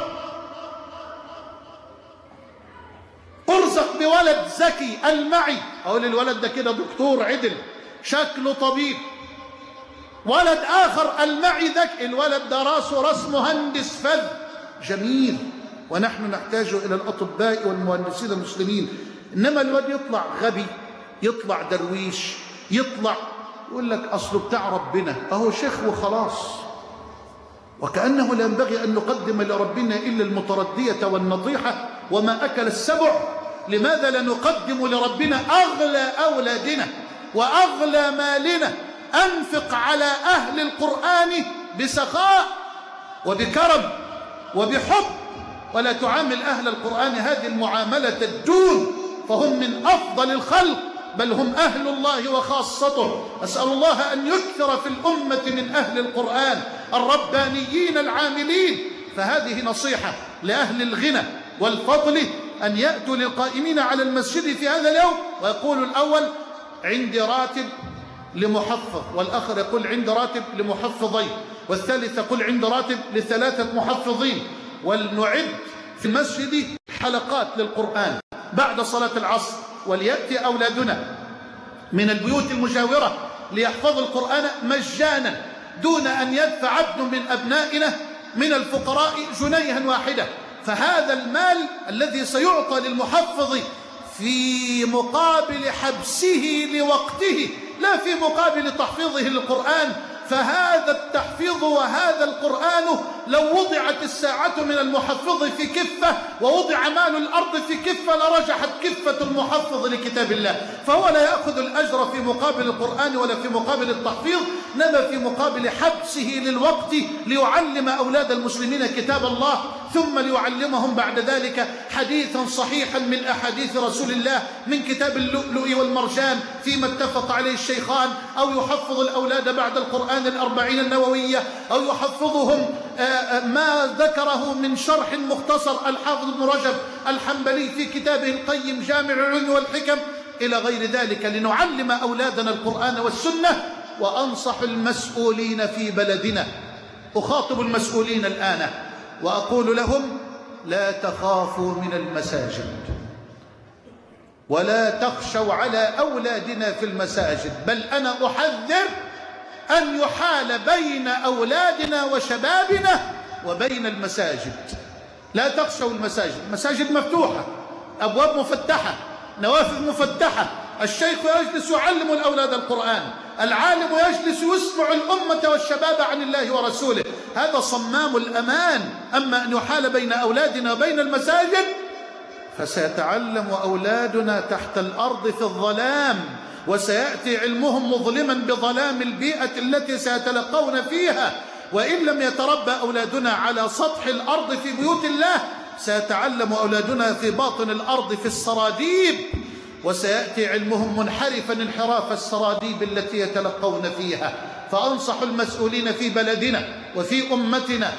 ارزق بولد ذكي المعي، أقول الولد ده كده دكتور عدل شكله طبيب. ولد آخر المعي ذكي، الولد ده راسه راس مهندس فذ جميل، ونحن نحتاج إلى الأطباء والمهندسين المسلمين. إنما الولد يطلع غبي، يطلع درويش، يطلع يقول لك أصله بتاع ربنا، أهو شيخ وخلاص. وكأنه لا ينبغي أن نقدم لربنا إلا المتردية والنطيحة وما أكل السبع. لماذا لا نقدم لربنا أغلى أولادنا وأغلى مالنا؟ أنفق على أهل القرآن بسخاء وبكرم وبحب، ولا تعامل أهل القرآن هذه المعاملة الدون، فهم من أفضل الخلق، بل هم أهل الله وخاصته. أسأل الله أن يكثر في الأمة من أهل القرآن الربانيين العاملين. فهذه نصيحة لأهل الغنى والفضل أن يأتوا للقائمين على المسجد في هذا اليوم ويقول الأول عندي راتب لمحفظ، والآخر يقول عندي راتب لمحفظين، والثالث يقول عندي راتب ل3 محفظين. ولنعد في المسجد حلقات للقرآن بعد صلاة العصر، وليأتي أولادنا من البيوت المجاورة ليحفظوا القرآن مجانا دون أن يدفع عبد من أبنائنا من الفقراء جنيها واحدة. فهذا المال الذي سيعطى للمحفظ في مقابل حبسه لوقته، لا في مقابل تحفيظه للقرآن، فهذا التحفيظ وهذا القرآن لو وضعت الساعة من المحفظ في كفة ووضع مال الأرض في كفة لرجحت كفة المحفظ لكتاب الله. فهو لا يأخذ الأجر في مقابل القرآن ولا في مقابل التحفيظ، إنما في مقابل حبسه للوقت ليعلم أولاد المسلمين كتاب الله، ثم ليعلمهم بعد ذلك حديثا صحيحا من أحاديث رسول الله من كتاب اللؤلؤ والمرجان فيما اتفق عليه الشيخان، أو يحفظ الأولاد بعد القرآن 40 النووية، أو يحفظهم ما ذكره من شرح مختصر الحافظ ابن رجب الحنبلي في كتابه القيم جامع العلوم والحكم إلى غير ذلك، لنعلم أولادنا القرآن والسنة. وأنصح المسؤولين في بلدنا، أخاطب المسؤولين الآن وأقول لهم لا تخافوا من المساجد ولا تخشوا على أولادنا في المساجد، بل أنا أحذر أن يحال بين أولادنا وشبابنا وبين المساجد. لا تخشوا المساجد، المساجد مفتوحة، أبواب مفتحة، نوافذ مفتحة، الشيخ يجلس يعلم الأولاد القرآن، العالم يجلس يسمع الأمة والشباب عن الله ورسوله، هذا صمام الأمان. أما أن يحال بين أولادنا وبين المساجد فسيتعلم أولادنا تحت الأرض في الظلام، وسيأتي علمهم مظلما بظلام البيئة التي سيتلقون فيها. وإن لم يتربى أولادنا على سطح الأرض في بيوت الله سيتعلم أولادنا في باطن الأرض في السراديب، وسيأتي علمهم منحرفا انحراف السراديب التي يتلقون فيها. فأنصح المسؤولين في بلدنا وفي أمتنا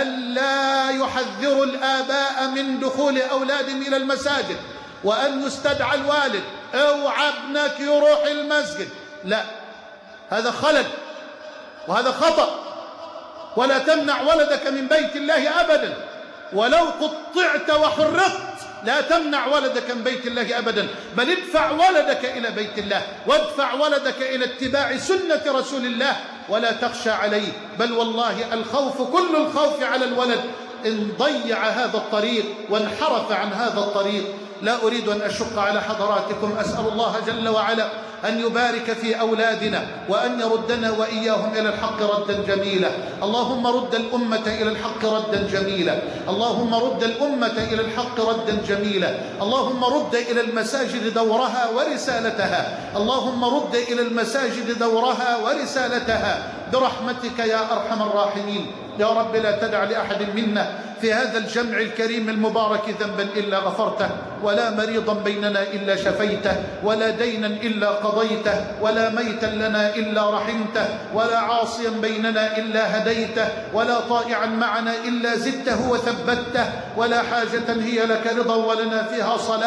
ألا يحذروا الآباء من دخول أولادهم إلى المساجد، وأن يستدعى الوالد اوعى ابنك يروح المسجد، لا، هذا خلل وهذا خطأ. ولا تمنع ولدك من بيت الله أبدا، ولو قطعت وحرقت لا تمنع ولدك من بيت الله أبدا، بل ادفع ولدك إلى بيت الله، وادفع ولدك إلى اتباع سنة رسول الله، ولا تخشى عليه. بل والله الخوف كل الخوف على الولد إن ضيع هذا الطريق وانحرف عن هذا الطريق. لا أريد أن أشق على حضراتكم، أسأل الله جل وعلا أن يبارك في أولادنا وأن يردنا وإياهم إلى الحق ردا جميلا. اللهم رد الأمة إلى الحق ردا جميلا، اللهم رد الأمة إلى الحق ردا جميلا، اللهم رد إلى المساجد دورها ورسالتها، اللهم رد إلى المساجد دورها ورسالتها برحمتك يا أرحم الراحمين. يا رب لا تدع لأحد منا في هذا الجمع الكريم المبارك ذنبا إلا غفرته، ولا مريضا بيننا إلا شفيته، ولا دينا إلا قضيته، ولا ميتا لنا إلا رحمته، ولا عاصيا بيننا إلا هديته، ولا طائعا معنا إلا زدته وثبته، ولا حاجة هي لك رضا ولنا فيها صلاح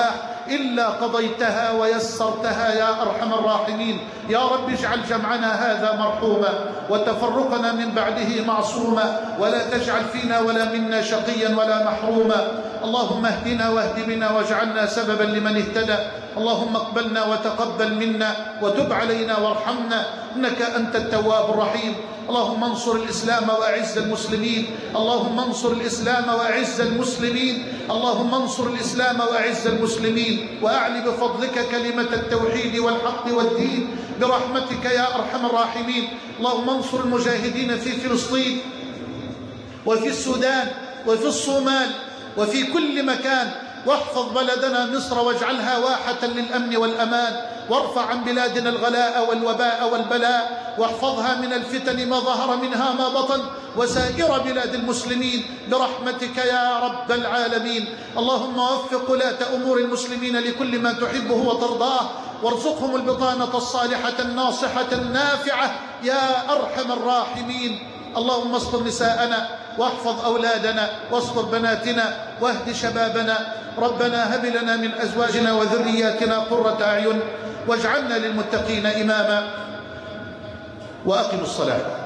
إلا قضيتها ويسرتها يا أرحم الراحمين. يا رب اجعل جمعنا هذا مرحوما وتفرقنا من بعده معصوما، ولا تجعل فينا ولا منا شقيا ولا محروما. اللهم اهدنا واهد بنا واجعلنا سببا لمن اهتدى. اللهم اقبلنا وتقبل منا وتب علينا وارحمنا، إنك أنت التواب الرحيم. اللهم انصر الإسلام وأعز المسلمين، اللهم انصر الإسلام وأعز المسلمين، اللهم انصر الإسلام وأعز المسلمين، وأعل بفضلك كلمة التوحيد والحق والدين برحمتك يا أرحم الراحمين. اللهم انصر المجاهدين في فلسطين وفي السودان وفي الصومال وفي كل مكان، واحفظ بلدنا مصر واجعلها واحة للأمن والأمان، وارفع عن بلادنا الغلاء والوباء والبلاء، واحفظها من الفتن ما ظهر منها ما بطن، وسائر بلاد المسلمين برحمتك يا رب العالمين. اللهم وفق ولاة أمور المسلمين لكل ما تحبه وترضاه، وارزقهم البطانة الصالحة الناصحة النافعة يا أرحم الراحمين. اللهم استر نساءنا واحفظ أولادنا واستر بناتنا واهد شبابنا. ربنا هب لنا من أزواجنا وذرياتنا قرة أعين واجعلنا للمتقين إماما. وأقم الصلاة.